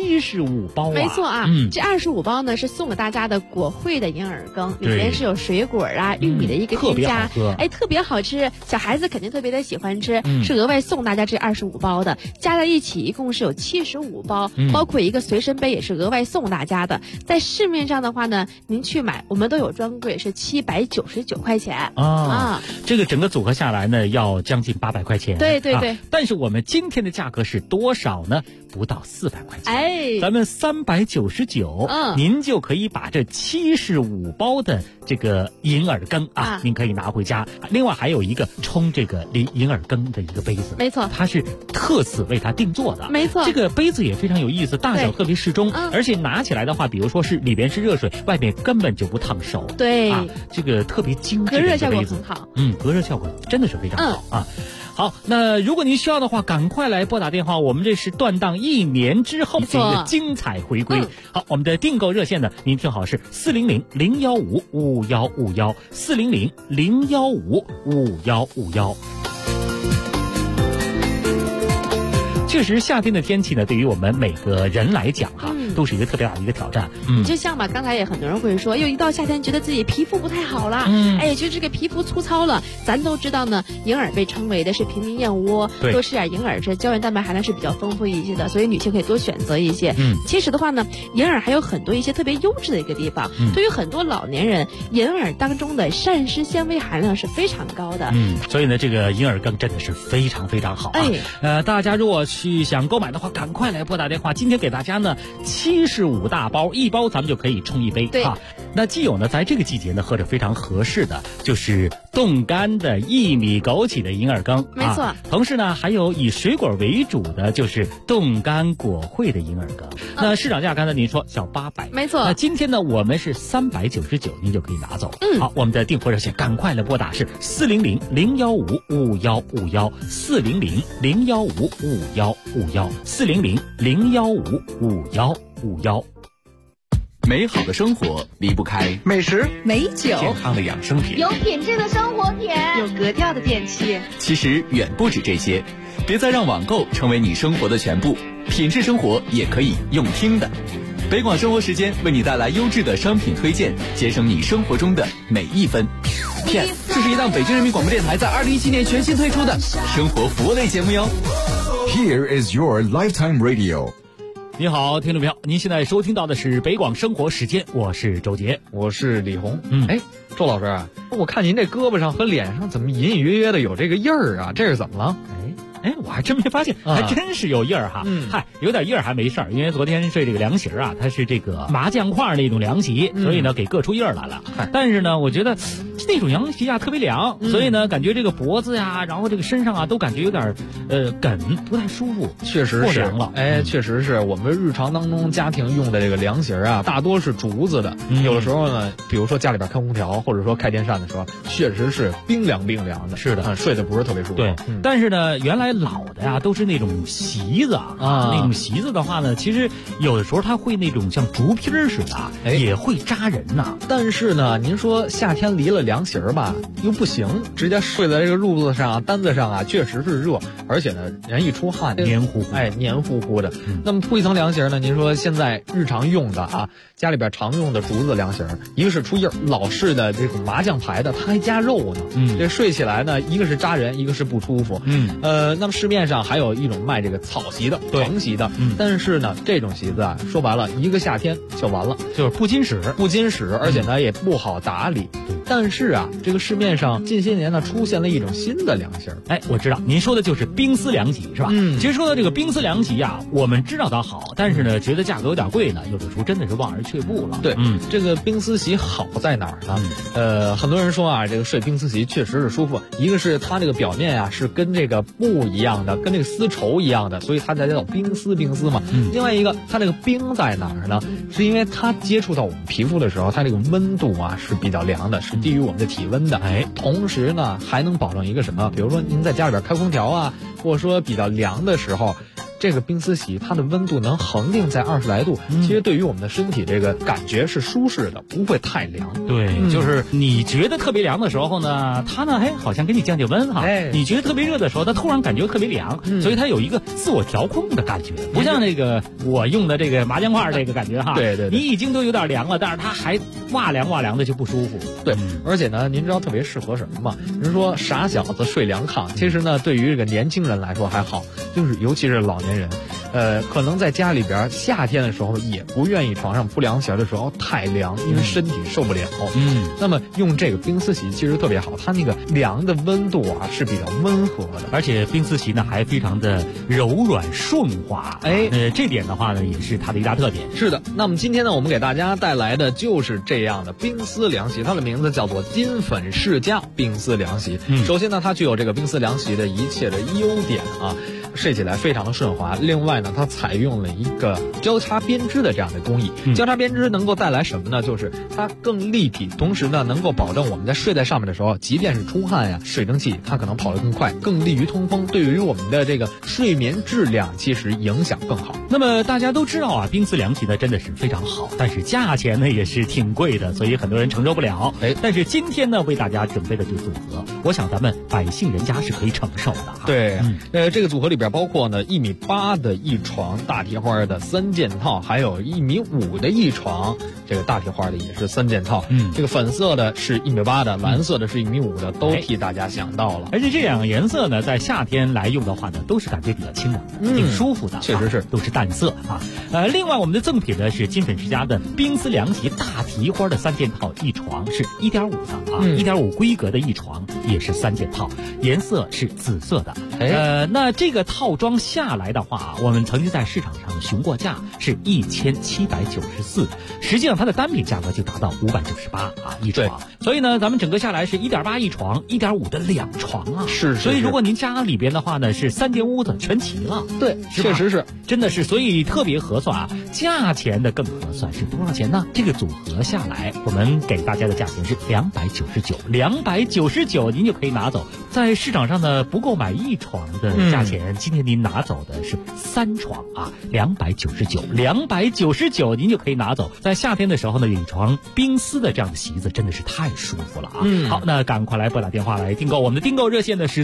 S7: 75包
S8: 没错这25包呢是送给大家的果惠的银耳羹，里面是有水果玉米的一个添加，特别好吃，小孩子肯定特别的喜欢吃，是额外送大家这25包的，加在一起一共是有75包，包括一个随身杯也是额外送大家的。在市面上的话呢，您去买我们都有专柜，是799块钱
S7: 这个整个组合下来呢要将近800块钱，
S8: 对对对
S7: 但是我们今天的的价格是多少呢？不到400块钱。
S8: 哎，
S7: 咱们399，您就可以把这75包的这个银耳羹啊，您可以拿回家。另外还有一个冲这个银耳羹的一个杯子，
S8: 没错，
S7: 它是特此为它定做的，
S8: 没错。
S7: 这个杯子也非常有意思，大小特别适中，而且拿起来的话，比如说是里边是热水，外面根本就不烫手。
S8: 对
S7: 啊，这个特别精致的一个杯子，隔热效果真的是非常好啊。好，那如果您需要的话，赶快来拨打电话，我们这是断档1年之后这个精彩回归。好，我们的订购热线呢，您听好是400-015-5151，400-015-5151。确实，夏天的天气呢，对于我们每个人来讲哈，都是一个特别大的一个挑战。
S8: 就像吧，刚才也很多人会说，一到夏天觉得自己皮肤不太好了，觉得这个皮肤粗糙了。咱都知道呢，银耳被称为的是平民燕窝，多吃点银耳，这胶原蛋白含量是比较丰富一些的，所以女性可以多选择一些。其实的话呢，银耳还有很多一些特别优质的一个地方。对于很多老年人，银耳当中的膳食纤维含量是非常高的。
S7: 所以呢，这个银耳羹真的是非常非常好啊。大家如果去想购买的话，赶快来拨打电话。今天给大家呢75大包，一包咱们就可以冲一杯啊。那既有呢，在这个季节呢喝着非常合适的，就是冻干的薏米枸杞的银耳羹，
S8: 没错。
S7: 同时呢，还有以水果为主的，就是冻干果荟的银耳羹。那市场价刚才您说小800，
S8: 没错。
S7: 那今天呢，我们是399，您就可以拿走。好，我们的订货热线赶快来拨打是400-015-5151，400-015-5151，400-015-5151。
S9: 美好的生活离不开
S10: 美食、
S11: 美酒、
S1: 健康的养生品、
S12: 有品质的生活品、
S11: 有格调的电器。
S9: 其实远不止这些，别再让网购成为你生活的全部，品质生活也可以用听的。北广生活时间为你带来优质的商品推荐，节省你生活中的每一分。这是一档北京人民广播电台在2017年全新推出的生活服务类节目哟。
S2: Here is your lifetime radio。
S7: 你好，听众朋友，您现在收听到的是北广生活时间，我是周杰，
S3: 我是李红。周老师啊，我看您这胳膊上和脸上怎么隐隐约约的有这个印儿啊？这是怎么了？
S7: 我还真没发现，还真是有印儿哈。有点印儿还没事儿，因为昨天睡这个凉席啊，它是这个麻将块那种凉席，所以呢给硌出印儿来了。但是呢，我觉得那种凉席啊特别凉，所以呢感觉这个脖子呀，然后这个身上啊都感觉有点梗，不太舒服。
S3: 确实是
S7: 凉了，
S3: 确实是我们日常当中家庭用的这个凉席啊，大多是竹子的。有的时候呢，比如说家里边开空调或者说开电扇的时候，确实是冰凉的。
S7: 是的，
S3: 睡得不是特别舒服。
S7: 对，但是呢，原来老的呀都是那种席子啊，那种席子的话呢，其实有的时候它会那种像竹皮似的，也会扎人呐。
S3: 但是呢，您说夏天离了凉席吧，又不行，直接睡在这个褥子上、单子上啊，确实是热，而且呢，人一出汗
S7: 黏糊
S3: 糊的。那么铺一层凉席呢，您说现在日常用的啊，家里边常用的竹子凉席，一个是出印，老式的这种麻将牌的，它还加肉呢。这睡起来呢，一个是扎人，一个是不舒服。那么市面上还有一种卖这个草席的、藤席的，但是呢，这种席子啊，说白了，一个夏天就完了，
S7: 就是不经使，
S3: 而且呢也不好打理。但是啊，这个市面上近些年呢出现了一种新的凉席。
S7: 我知道您说的就是冰丝凉席是吧？其实说到这个冰丝凉席啊，我们知道它好，但是呢觉得价格有点贵呢，有的时候真的是望而却步了。
S3: 对，这个冰丝席好在哪儿呢？很多人说啊，这个睡冰丝席确实是舒服，一个是它这个表面啊是跟这个布一样的，跟这个丝绸一样的，所以它才叫冰丝嘛。另外一个，它这个冰在哪儿呢？是因为它接触到我们皮肤的时候，它这个温度啊是比较凉的，是低于我们的体温的。同时呢还能保证一个什么？比如说您在家里边开空调啊，或者说比较凉的时候，这个冰丝席它的温度能恒定在20来度，其实对于我们的身体这个感觉是舒适的，不会太凉。
S7: 对，就是你觉得特别凉的时候呢，它呢好像给你降温哈。你觉得特别热的时候，它突然感觉特别凉，所以它有一个自我调控的感觉，不像那个我用的这个麻将块这个感觉哈。
S3: 对，
S7: 你已经都有点凉了，但是它还哇凉的就不舒服。
S3: 对，而且呢，您知道特别适合什么吗？人说傻小子睡凉炕，其实呢，对于这个年轻人来说还好，就是尤其是老年人，可能在家里边夏天的时候也不愿意床上铺凉席的时候太凉，因为身体受不了。那么用这个冰丝席其实特别好，它那个凉的温度啊是比较温和的，
S7: 而且冰丝席呢还非常的柔软顺滑。这点的话呢也是它的一大特点。
S3: 是的，那么今天呢我们给大家带来的就是这样的冰丝凉席，它的名字叫做金粉世家冰丝凉席。首先呢，它具有这个冰丝凉席的一切的优点啊。睡起来非常的顺滑，另外呢，它采用了一个交叉编织的这样的工艺。交叉编织能够带来什么呢？就是它更立体，同时呢，能够保证我们在睡在上面的时候，即便是出汗呀，水蒸气它可能跑得更快，更利于通风，对于我们的这个睡眠质量其实影响更好。
S7: 那么大家都知道啊，冰丝凉席呢真的是非常好，但是价钱呢也是挺贵的，所以很多人承受不了。但是今天呢，为大家准备的这个组合，我想咱们百姓人家是可以承受的。
S3: 对，这个组合里边包括呢1.8米的一床大提花的3件套，还有1.5米的一床这个大提花的也是3件套。这个粉色的是1.8米的，蓝色的是1.5米的，都替大家想到了。
S7: 而且这两个颜色呢，在夏天来用的话呢，都是感觉比较清凉的，挺舒服的。
S3: 确实是，
S7: 都是淡色啊。另外我们的赠品呢是金粉世家的冰丝凉席大提花的3件套，一床是1.5的啊，1.5规格的一床也是3件套，颜色是紫色的。那这个套装下来的话，我们曾经在市场上询过价是1794，实际上它的单品价格就达到598啊一床。所以呢，咱们整个下来是1.8一床，1.5的2床啊。
S3: 是。
S7: 所以如果您家里边的话呢，是3间屋子全齐了。
S3: 对，确实是，
S7: 真的是，所以特别合算啊。价钱的更合算是多少钱呢？这个组合下来，我们给大家的价钱是299，299您就可以拿走。在市场上呢，不够买一床的价钱，今天您拿走的是3床啊，299您就可以拿走。在夏天的时候呢，有一床冰丝的这样的席子真的是太舒服了啊。好，那赶快来拨打电话来订购，我们的订购热线呢是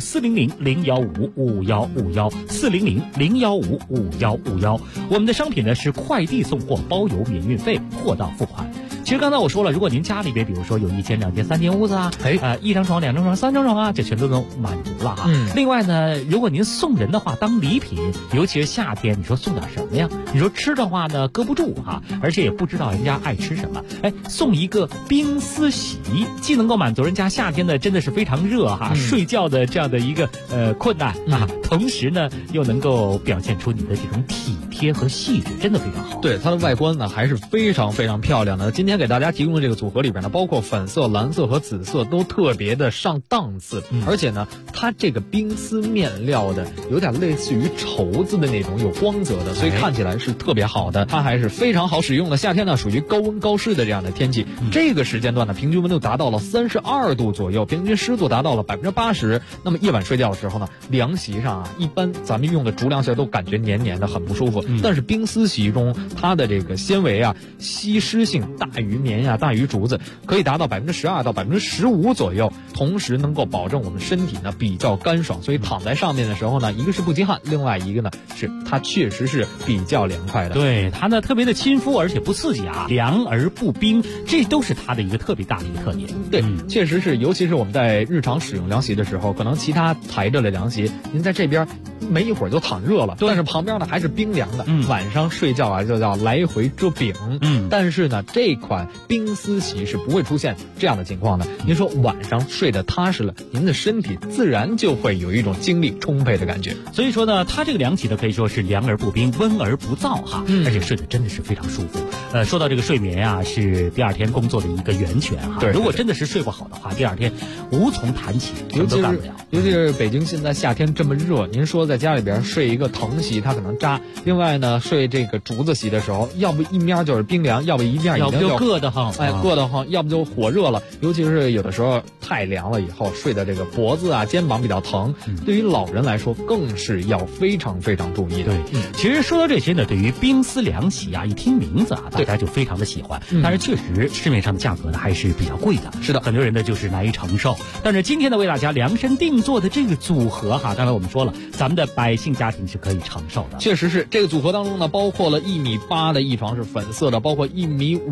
S7: 400-015-5151，400-015-5151。我们的商品呢是快递送货，包邮免运费，货到付款。其实刚才我说了，如果您家里边比如说有1间、2间、3间屋子啊，一张床、2张床、3张床啊，这全都能满足了啊。另外呢，如果您送人的话，当礼品，尤其是夏天，你说送点什么呀？你说吃的话呢，搁不住哈，而且也不知道人家爱吃什么。送一个冰丝席，既能够满足人家夏天的真的是非常热哈，睡觉的这样的一个困难啊，同时呢又能够表现出你的这种体贴和细致，真的非常好。
S3: 对，它的外观呢还是非常非常漂亮的。今天给大家提供的这个组合里边呢，包括粉色、蓝色和紫色都特别的上档次，而且呢，它这个冰丝面料的有点类似于绸子的那种有光泽的，所以看起来是特别好的。它还是非常好使用的。夏天呢属于高温高湿的这样的天气，这个时间段呢平均温度达到了32度左右，平均湿度达到了80%。那么夜晚睡觉的时候呢，凉席上啊，一般咱们用的竹凉席都感觉黏黏的，很不舒服。但是冰丝席中它的这个纤维啊，吸湿性大于棉呀，大于竹子，可以达到12%到15%左右，同时能够保证我们身体呢比较干爽，所以躺在上面的时候呢，一个是不积汗，另外一个呢是它确实是比较凉快的。
S7: 对，它呢特别的亲肤，而且不刺激啊，凉而不冰，这都是它的一个特别大的一个特点。
S3: 对，确实是，尤其是我们在日常使用凉席的时候，可能其他抬着的凉席，您在这边没一会儿就躺热了，但是旁边呢还是冰凉的。晚上睡觉啊就叫来回遮饼。但是呢，这款冰丝席是不会出现这样的情况的。您说晚上睡得踏实了，您的身体自然就会有一种精力充沛的感觉。
S7: 所以说呢，它这个凉席呢可以说是凉而不冰，温而不燥哈，而且睡得真的是非常舒服。说到这个睡眠啊，是第二天工作的一个源泉哈。
S3: 对，
S7: 如果真的是睡不好的话，第二天无从谈起，
S3: 尤其
S7: 干不了。
S3: 尤其是北京现在夏天这么热，您说在家里边睡一个藤席，它可能扎；另外呢，睡这个竹子席的时候，要不一面就是冰凉，要不一面
S7: 要不就硌得慌，
S3: 硌得慌，要不就火热了。尤其是有的时候太凉了以后，睡的这个脖子啊、肩膀比较疼，对于老人来说更是要非常非常注意的。
S7: 对，其实说到这些呢，对于冰丝凉席啊，一听名字啊，大家就非常的喜欢。但是确实市面上的价格呢还是比较贵的，
S3: 是的，
S7: 很多人呢就是难以承受。但是今天呢，为大家量身定做的这个组合哈，刚才我们说了，咱们的百姓家庭是可以承受的。
S3: 确实是，这个组合当中呢，包括了1.8米的一床是粉色的，包括1.5米的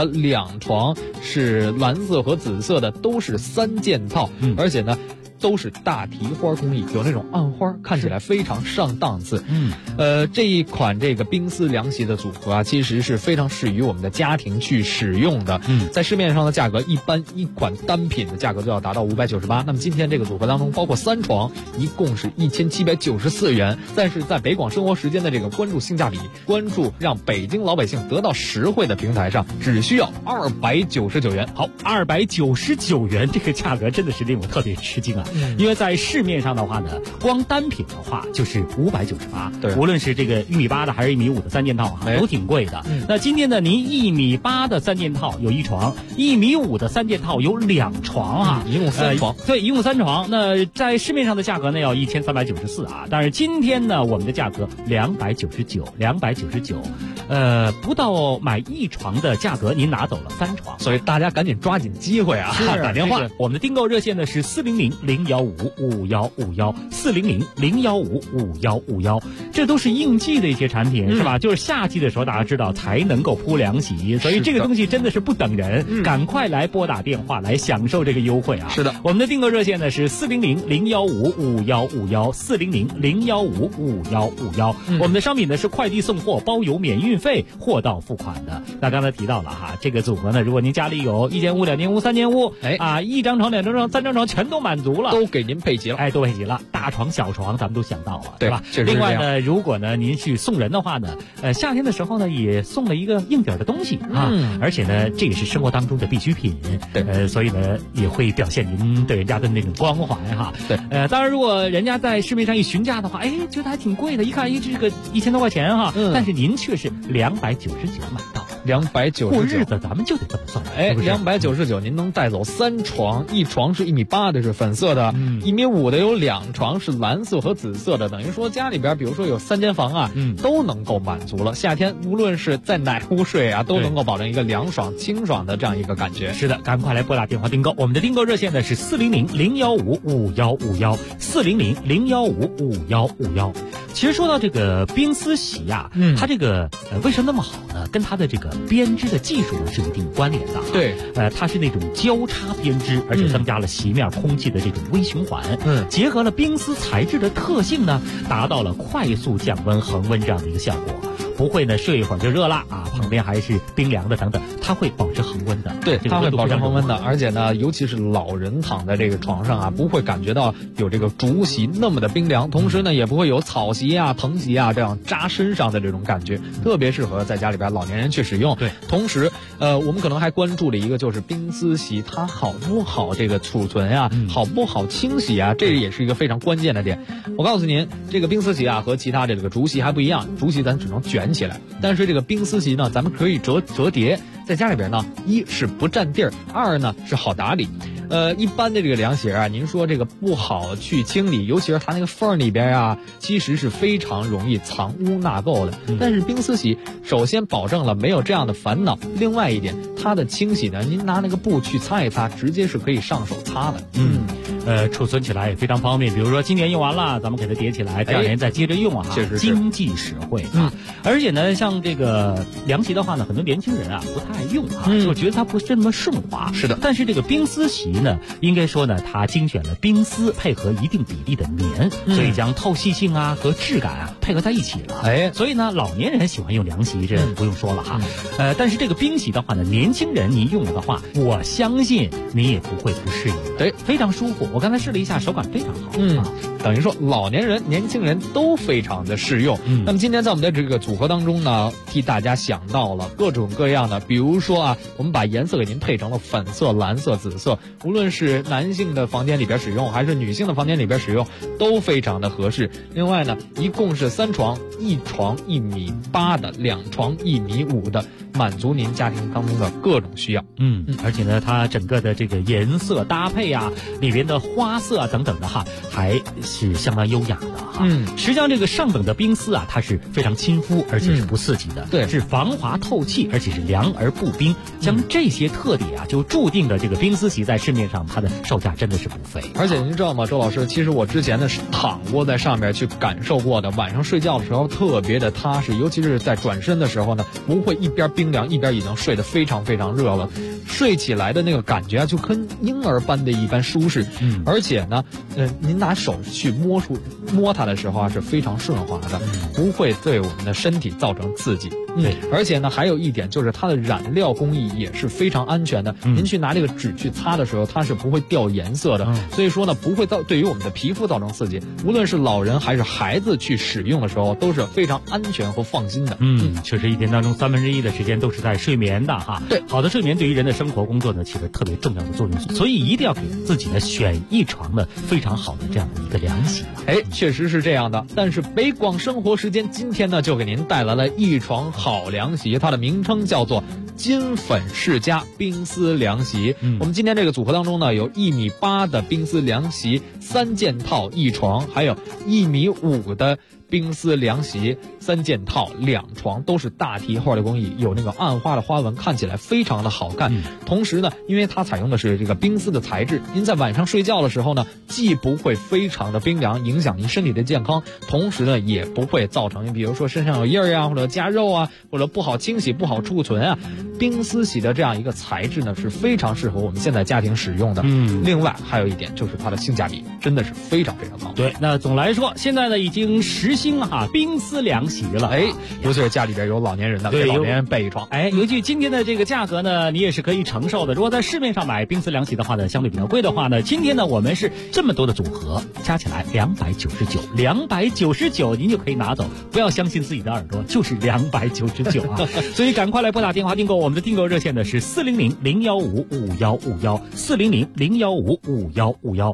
S3: 2床是蓝色和紫色的，都是3件套，而且呢都是大提花工艺，有那种暗花，看起来非常上档次。这一款这个冰丝凉席的组合啊，其实是非常适于我们的家庭去使用的。在市面上的价格，一般一款单品的价格就要达到598。那么今天这个组合当中包括3床，一共是1794元。但是在北广生活时间的这个关注性价比、关注让北京老百姓得到实惠的平台上，只需要299元。
S7: 好，299元这个价格真的是令我特别吃惊啊！因为在市面上的话呢，光单品的话就是598，
S3: 对，
S7: 无论是这个1.8米的还是1.5米的3件套都挺贵的。那今天呢，您1.8米的3件套有1床，1.5米的3件套有2床啊，
S3: 一共3床。
S7: 对，一共3床。那在市面上的价格呢要1394啊，但是今天呢，我们的价格299，不到买1床的价格，您拿走了3床，
S3: 所以大家赶紧抓紧机会啊，
S7: 打电话。我们的订购热线呢是400-015-5151，400-015-5151，这都是应季的一些产品，是吧？就是夏季的时候，大家知道才能够铺凉席，所以这个东西真的是不等人，赶快来拨打电话来享受这个优惠啊！
S3: 是的，
S7: 我们的订购热线呢是400-015-5151，400-015-5151。我们的商品呢是快递送货，包邮免运费，货到付款的。那刚才提到了哈，这个组合呢，如果您家里有1间屋、2间屋、3间屋，1张床、2张床、3张床全都满足了，
S3: 都给您配齐了，
S7: 都配齐了，大床、小床咱们都想到了，
S3: 对
S7: 吧？另外呢，如果呢您去送人的话呢，夏天的时候呢也送了一个硬底的东西啊，而且呢这也是生活当中的必需品，对，所以呢也会表现您对人家的那种关怀哈。
S3: 对，
S7: 当然如果人家在市面上一询价的话，觉得还挺贵的，一看这个1000多块钱哈，但是您却是299买到。
S3: 299
S7: 过日子咱们就得这么算
S3: ，299您能带走3床，一床是1.8米的，是粉色的，1.5米的有2床是蓝色和紫色的，等于说家里边比如说有3间房啊，都能够满足了。夏天无论是在哪屋睡啊，都能够保证一个凉爽清爽的这样一个感觉。
S7: 是的，赶快来拨打电话订购，我们的订购热线呢是400-015-5151，400-015-5151。其实说到这个冰丝席啊，它这个为什么那么好呢？跟它的这个编织的技术是有一定关联的。
S3: 对，
S7: 它是那种交叉编织，而且增加了席面空气的这种微循环，结合了冰丝材质的特性呢，达到了快速降温恒温这样的一个效果。不会呢睡一会儿就热了啊，旁边还是冰凉的等等，它会保持恒温的。
S3: 对，它会保持恒温的，而且呢，尤其是老人躺在这个床上啊，不会感觉到有这个竹席那么的冰凉，同时呢，也不会有草席啊、藤席啊这样扎身上的这种感觉，特别适合在家里边老年人去使用。
S7: 对，
S3: 同时我们可能还关注了一个，就是冰丝席它好不好这个储存啊，好不好清洗啊，这也是一个非常关键的点。我告诉您，这个冰丝席啊和其他的这个竹席还不一样，竹席咱只能卷起来，但是这个冰丝席呢，咱们可以折叠，在家里边呢，一是不占地儿，二呢是好打理。一般的这个凉席啊，您说这个不好去清理，尤其是它那个缝里边啊，其实是非常容易藏污纳垢的。但是冰丝席首先保证了没有这样的烦恼，另外一点，它的清洗呢，您拿那个布去擦一擦，直接是可以上手擦的。
S7: 储存起来也非常方便，比如说今年用完了，咱们给它叠起来，第2年再接着用啊，
S3: 确实
S7: 经济实惠啊。而且呢，像这个凉席的话呢，很多年轻人啊不太爱用啊，就觉得它不是那么顺滑。
S3: 是的，
S7: 但是这个冰丝席呢，应该说呢，它精选了冰丝配合一定比例的棉，所以将透气性啊和质感啊配合在一起了。所以呢，老年人喜欢用凉席，这不用说了哈。但是这个冰席的话呢，年轻人您用了的话，我相信你也不会不适应。
S3: 对，
S7: 非常舒服。我刚才试了一下，手感非常好。
S3: 等于说老年人、年轻人都非常的适用。那么今天在我们的这个组合当中呢，替大家想到了各种各样的，比如说啊，我们把颜色给您配成了粉色、蓝色、紫色，无论是男性的房间里边使用，还是女性的房间里边使用，都非常的合适。另外呢，一共是3床，一床1.8米的，2床1.5米的，满足您家庭当中的各种需要。
S7: 而且呢，它整个的这个颜色搭配啊，里边的花色啊等等的哈，还是相当优雅的哈。实际上这个上等的冰丝啊，它是非常亲肤，而且是不刺激的，
S3: 对，
S7: 是防滑透气，而且是凉而不冰。像这些特点啊，就注定的这个冰丝席在市面上它的售价真的是不菲。
S3: 而且您知道吗，周老师，其实我之前呢是躺过在上面去感受过的，晚上睡觉的时候特别的踏实，尤其是在转身的时候呢，不会一边冰冰凉，一边已经睡得非常非常热了，睡起来的那个感觉啊，就跟婴儿般的一般舒适。而且呢，您拿手去摸它的时候啊，是非常顺滑的，不会对我们的身体造成刺激。
S7: 对，
S3: 而且呢，还有一点就是它的染料工艺也是非常安全的。您去拿这个纸去擦的时候，它是不会掉颜色的。所以说呢，不会对于我们的皮肤造成刺激。无论是老人还是孩子去使用的时候，都是非常安全和放心的。
S7: 确实一天当中1/3的时间都是在睡眠的哈。
S3: 对，
S7: 好的睡眠对于人的生活工作呢起着特别重要的作用，所以一定要给自己呢选一床呢非常好的这样的一个凉席。
S3: 确实是这样的。但是北广生活时间今天呢就给您带来了一床好凉席，它的名称叫做金粉世家冰丝凉席。我们今天这个组合当中呢，有1.8米的冰丝凉席3件套1床，还有1.5米的冰丝凉席3件套2床，都是大提花的工艺，有那个暗花的花纹，看起来非常的好看。同时呢，因为它采用的是这个冰丝的材质，您在晚上睡觉的时候呢，既不会非常的冰凉，影响您身体的健康，同时呢，也不会造成比如说身上有印儿啊，或者夹肉啊，或者不好清洗、不好储存啊。冰丝洗的这样一个材质呢，是非常适合我们现在家庭使用的。另外还有一点就是它的性价比真的是非常非常高。
S7: 对，那总来说，现在呢已经实行冰丝凉席了。
S3: 尤其是家里边有老年人的，给老年人备一床。
S7: 尤其今天的这个价格呢，你也是可以承受的。如果在市面上买冰丝凉席的话呢，相对比较贵的话呢，今天呢我们是这么多的组合，加起来299，您就可以拿走。不要相信自己的耳朵，就是299啊！所以赶快来拨打电话订购，我们的订购热线呢是400-015-5151，400-015-5151。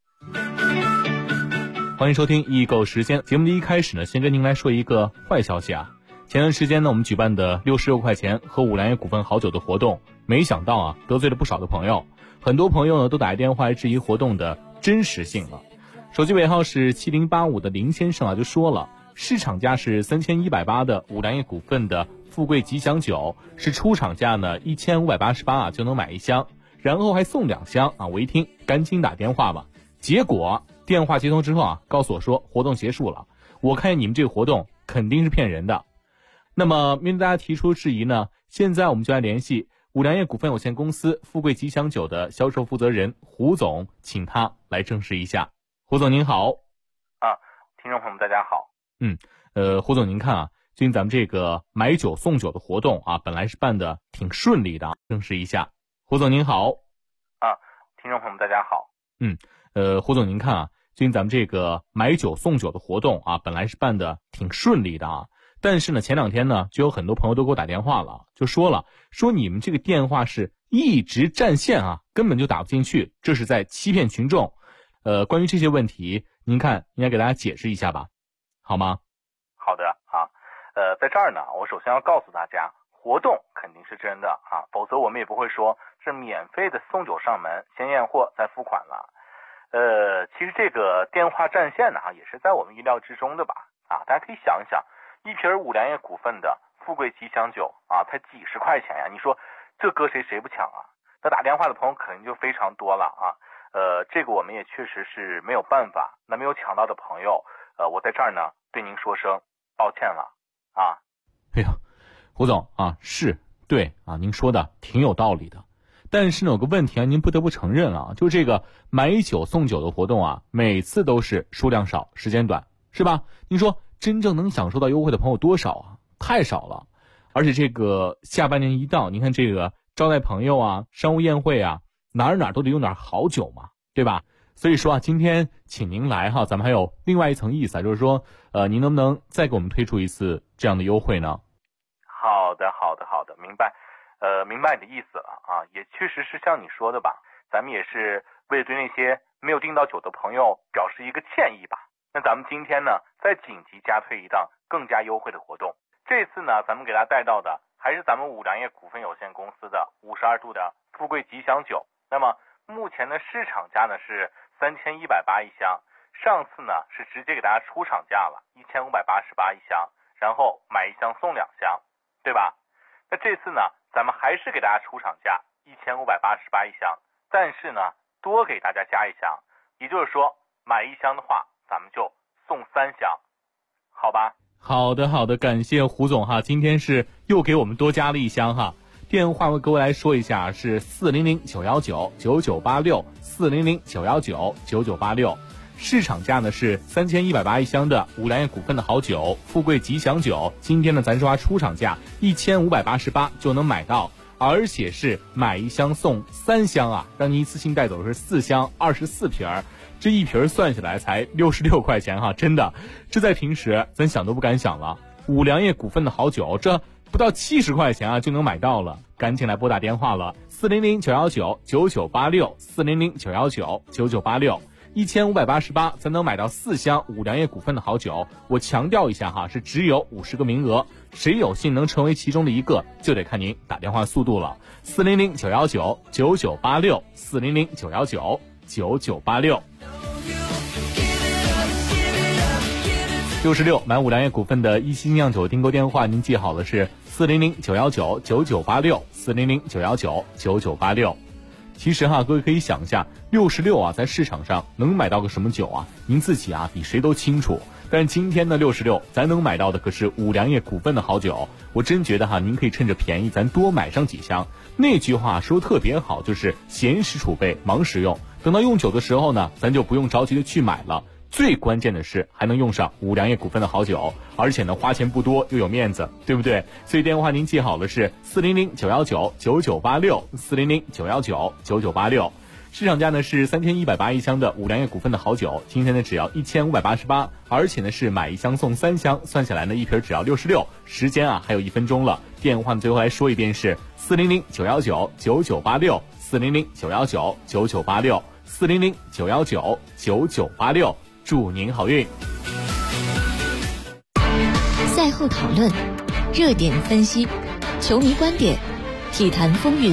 S10: 欢迎收听易购时间。节目的一开始呢，先跟您来说一个坏消息啊。前段时间呢，我们举办的66块钱喝五粮液股份好酒的活动，没想到啊，得罪了不少的朋友。很多朋友呢都打来电话质疑活动的真实性了。手机尾号是7085的林先生啊就说了，市场价是3180的五粮液股份的富贵吉祥酒，是出厂价呢1588啊就能买1箱，然后还送2箱啊。我一听赶紧打电话吧，结果电话接通之后啊，告诉我说活动结束了。我看你们这个活动肯定是骗人的。那么面对大家提出质疑呢，现在我们就来联系五粮液股份有限公司富贵吉祥酒的销售负责人胡总，请他来证实一下。胡总您好。
S12: 听众朋友们大家好。
S10: 胡总您看啊，最近咱们这个买酒送酒的活动啊，本来是办的挺顺利的，证实一下。胡总您好。
S12: 听众朋友们大家好。
S10: 胡总您看啊，最近咱们这个买酒送酒的活动啊，本来是办的挺顺利的啊，但是呢前2天呢，就有很多朋友都给我打电话了，就说你们这个电话是一直占线啊，根本就打不进去，这是在欺骗群众。关于这些问题，您看应该给大家解释一下吧，好吗？
S12: 好的啊。在这儿呢，我首先要告诉大家，活动肯定是真的啊，否则我们也不会说是免费的送酒上门，先验货再付款了。其实这个电话占线呢，也是在我们意料之中的吧。大家可以想一想，一瓶五粮液股份的富贵吉祥酒啊，才几十块钱呀，你说这搁谁不抢啊？那打电话的朋友肯定就非常多了啊。这个我们也确实是没有办法。那没有抢到的朋友，我在这儿呢对您说声抱歉了啊。
S10: 胡总啊，是对啊，您说的挺有道理的。但是呢，有个问题啊，您不得不承认啊，就这个买酒送酒的活动啊，每次都是数量少，时间短，是吧？您说真正能享受到优惠的朋友多少啊？太少了。而且这个下半年一到，您看这个招待朋友啊，商务宴会啊，哪儿都得用点好酒嘛，对吧？所以说啊，今天请您来哈，咱们还有另外一层意思啊，就是说，您能不能再给我们推出一次这样的优惠呢？
S12: 好的，明白。明白你的意思了啊，也确实是像你说的吧，咱们也是为了对那些没有订到酒的朋友表示一个歉意吧。那咱们今天呢，再紧急加推一档更加优惠的活动。这次呢，咱们给大家带到的还是咱们五粮液股份有限公司的52度的富贵吉祥酒。那么目前的市场价呢是3180一箱，上次呢是直接给大家出厂价了1588一箱，然后买1箱送2箱，对吧？那这次呢，咱们还是给大家出厂价1588一箱，但是呢多给大家加1箱，也就是说买1箱的话咱们就送3箱，好吧？
S10: 好的，感谢胡总哈，今天是又给我们多加了一箱哈。电话各位来说一下，是400-919-9986，400-919-9986。市场价呢是3180一箱的五粮液股份的好酒，富贵吉祥酒。今天呢，咱说出厂价1588就能买到，而且是买一箱送3箱啊，让你一次性带走的是4箱24瓶儿，这一瓶算下来才66块钱哈，真的，这在平时咱想都不敢想了。五粮液股份的好酒，这不到70块钱啊就能买到了，赶紧来拨打电话了，400-919-9986，400-919-9986，1588才能买到4箱五粮液股份的好酒。我强调一下哈，是只有50个名额，谁有幸能成为其中的一个，就得看您打电话速度了。400-919-9986，400-919-9986。66买五粮液股份的一星酿酒订购电话，您记好了是400-919-9986，400-919-9986。其实哈，各位可以想一下，66啊，在市场上能买到个什么酒啊？您自己啊比谁都清楚。但是今天的66，咱能买到的可是五粮液股份的好酒。我真觉得哈，您可以趁着便宜，咱多买上几箱。那句话说特别好，就是闲时储备，忙时用。等到用酒的时候呢，咱就不用着急的去买了。最关键的是还能用上五粮液股份的好酒，而且呢花钱不多又有面子，对不对？所以电话您记好了是400-919-9986，400-919-9986。市场价呢是3180一箱的五粮液股份的好酒，今天呢只要1588，而且呢是买一箱送3箱，算下来呢一瓶只要66。时间啊还有1分钟了，电话最后来说一遍是400-919-9986，400-919-9986，400-919-9986。祝您好运。
S13: 赛后讨论，热点分析，球迷观点，体坛风云。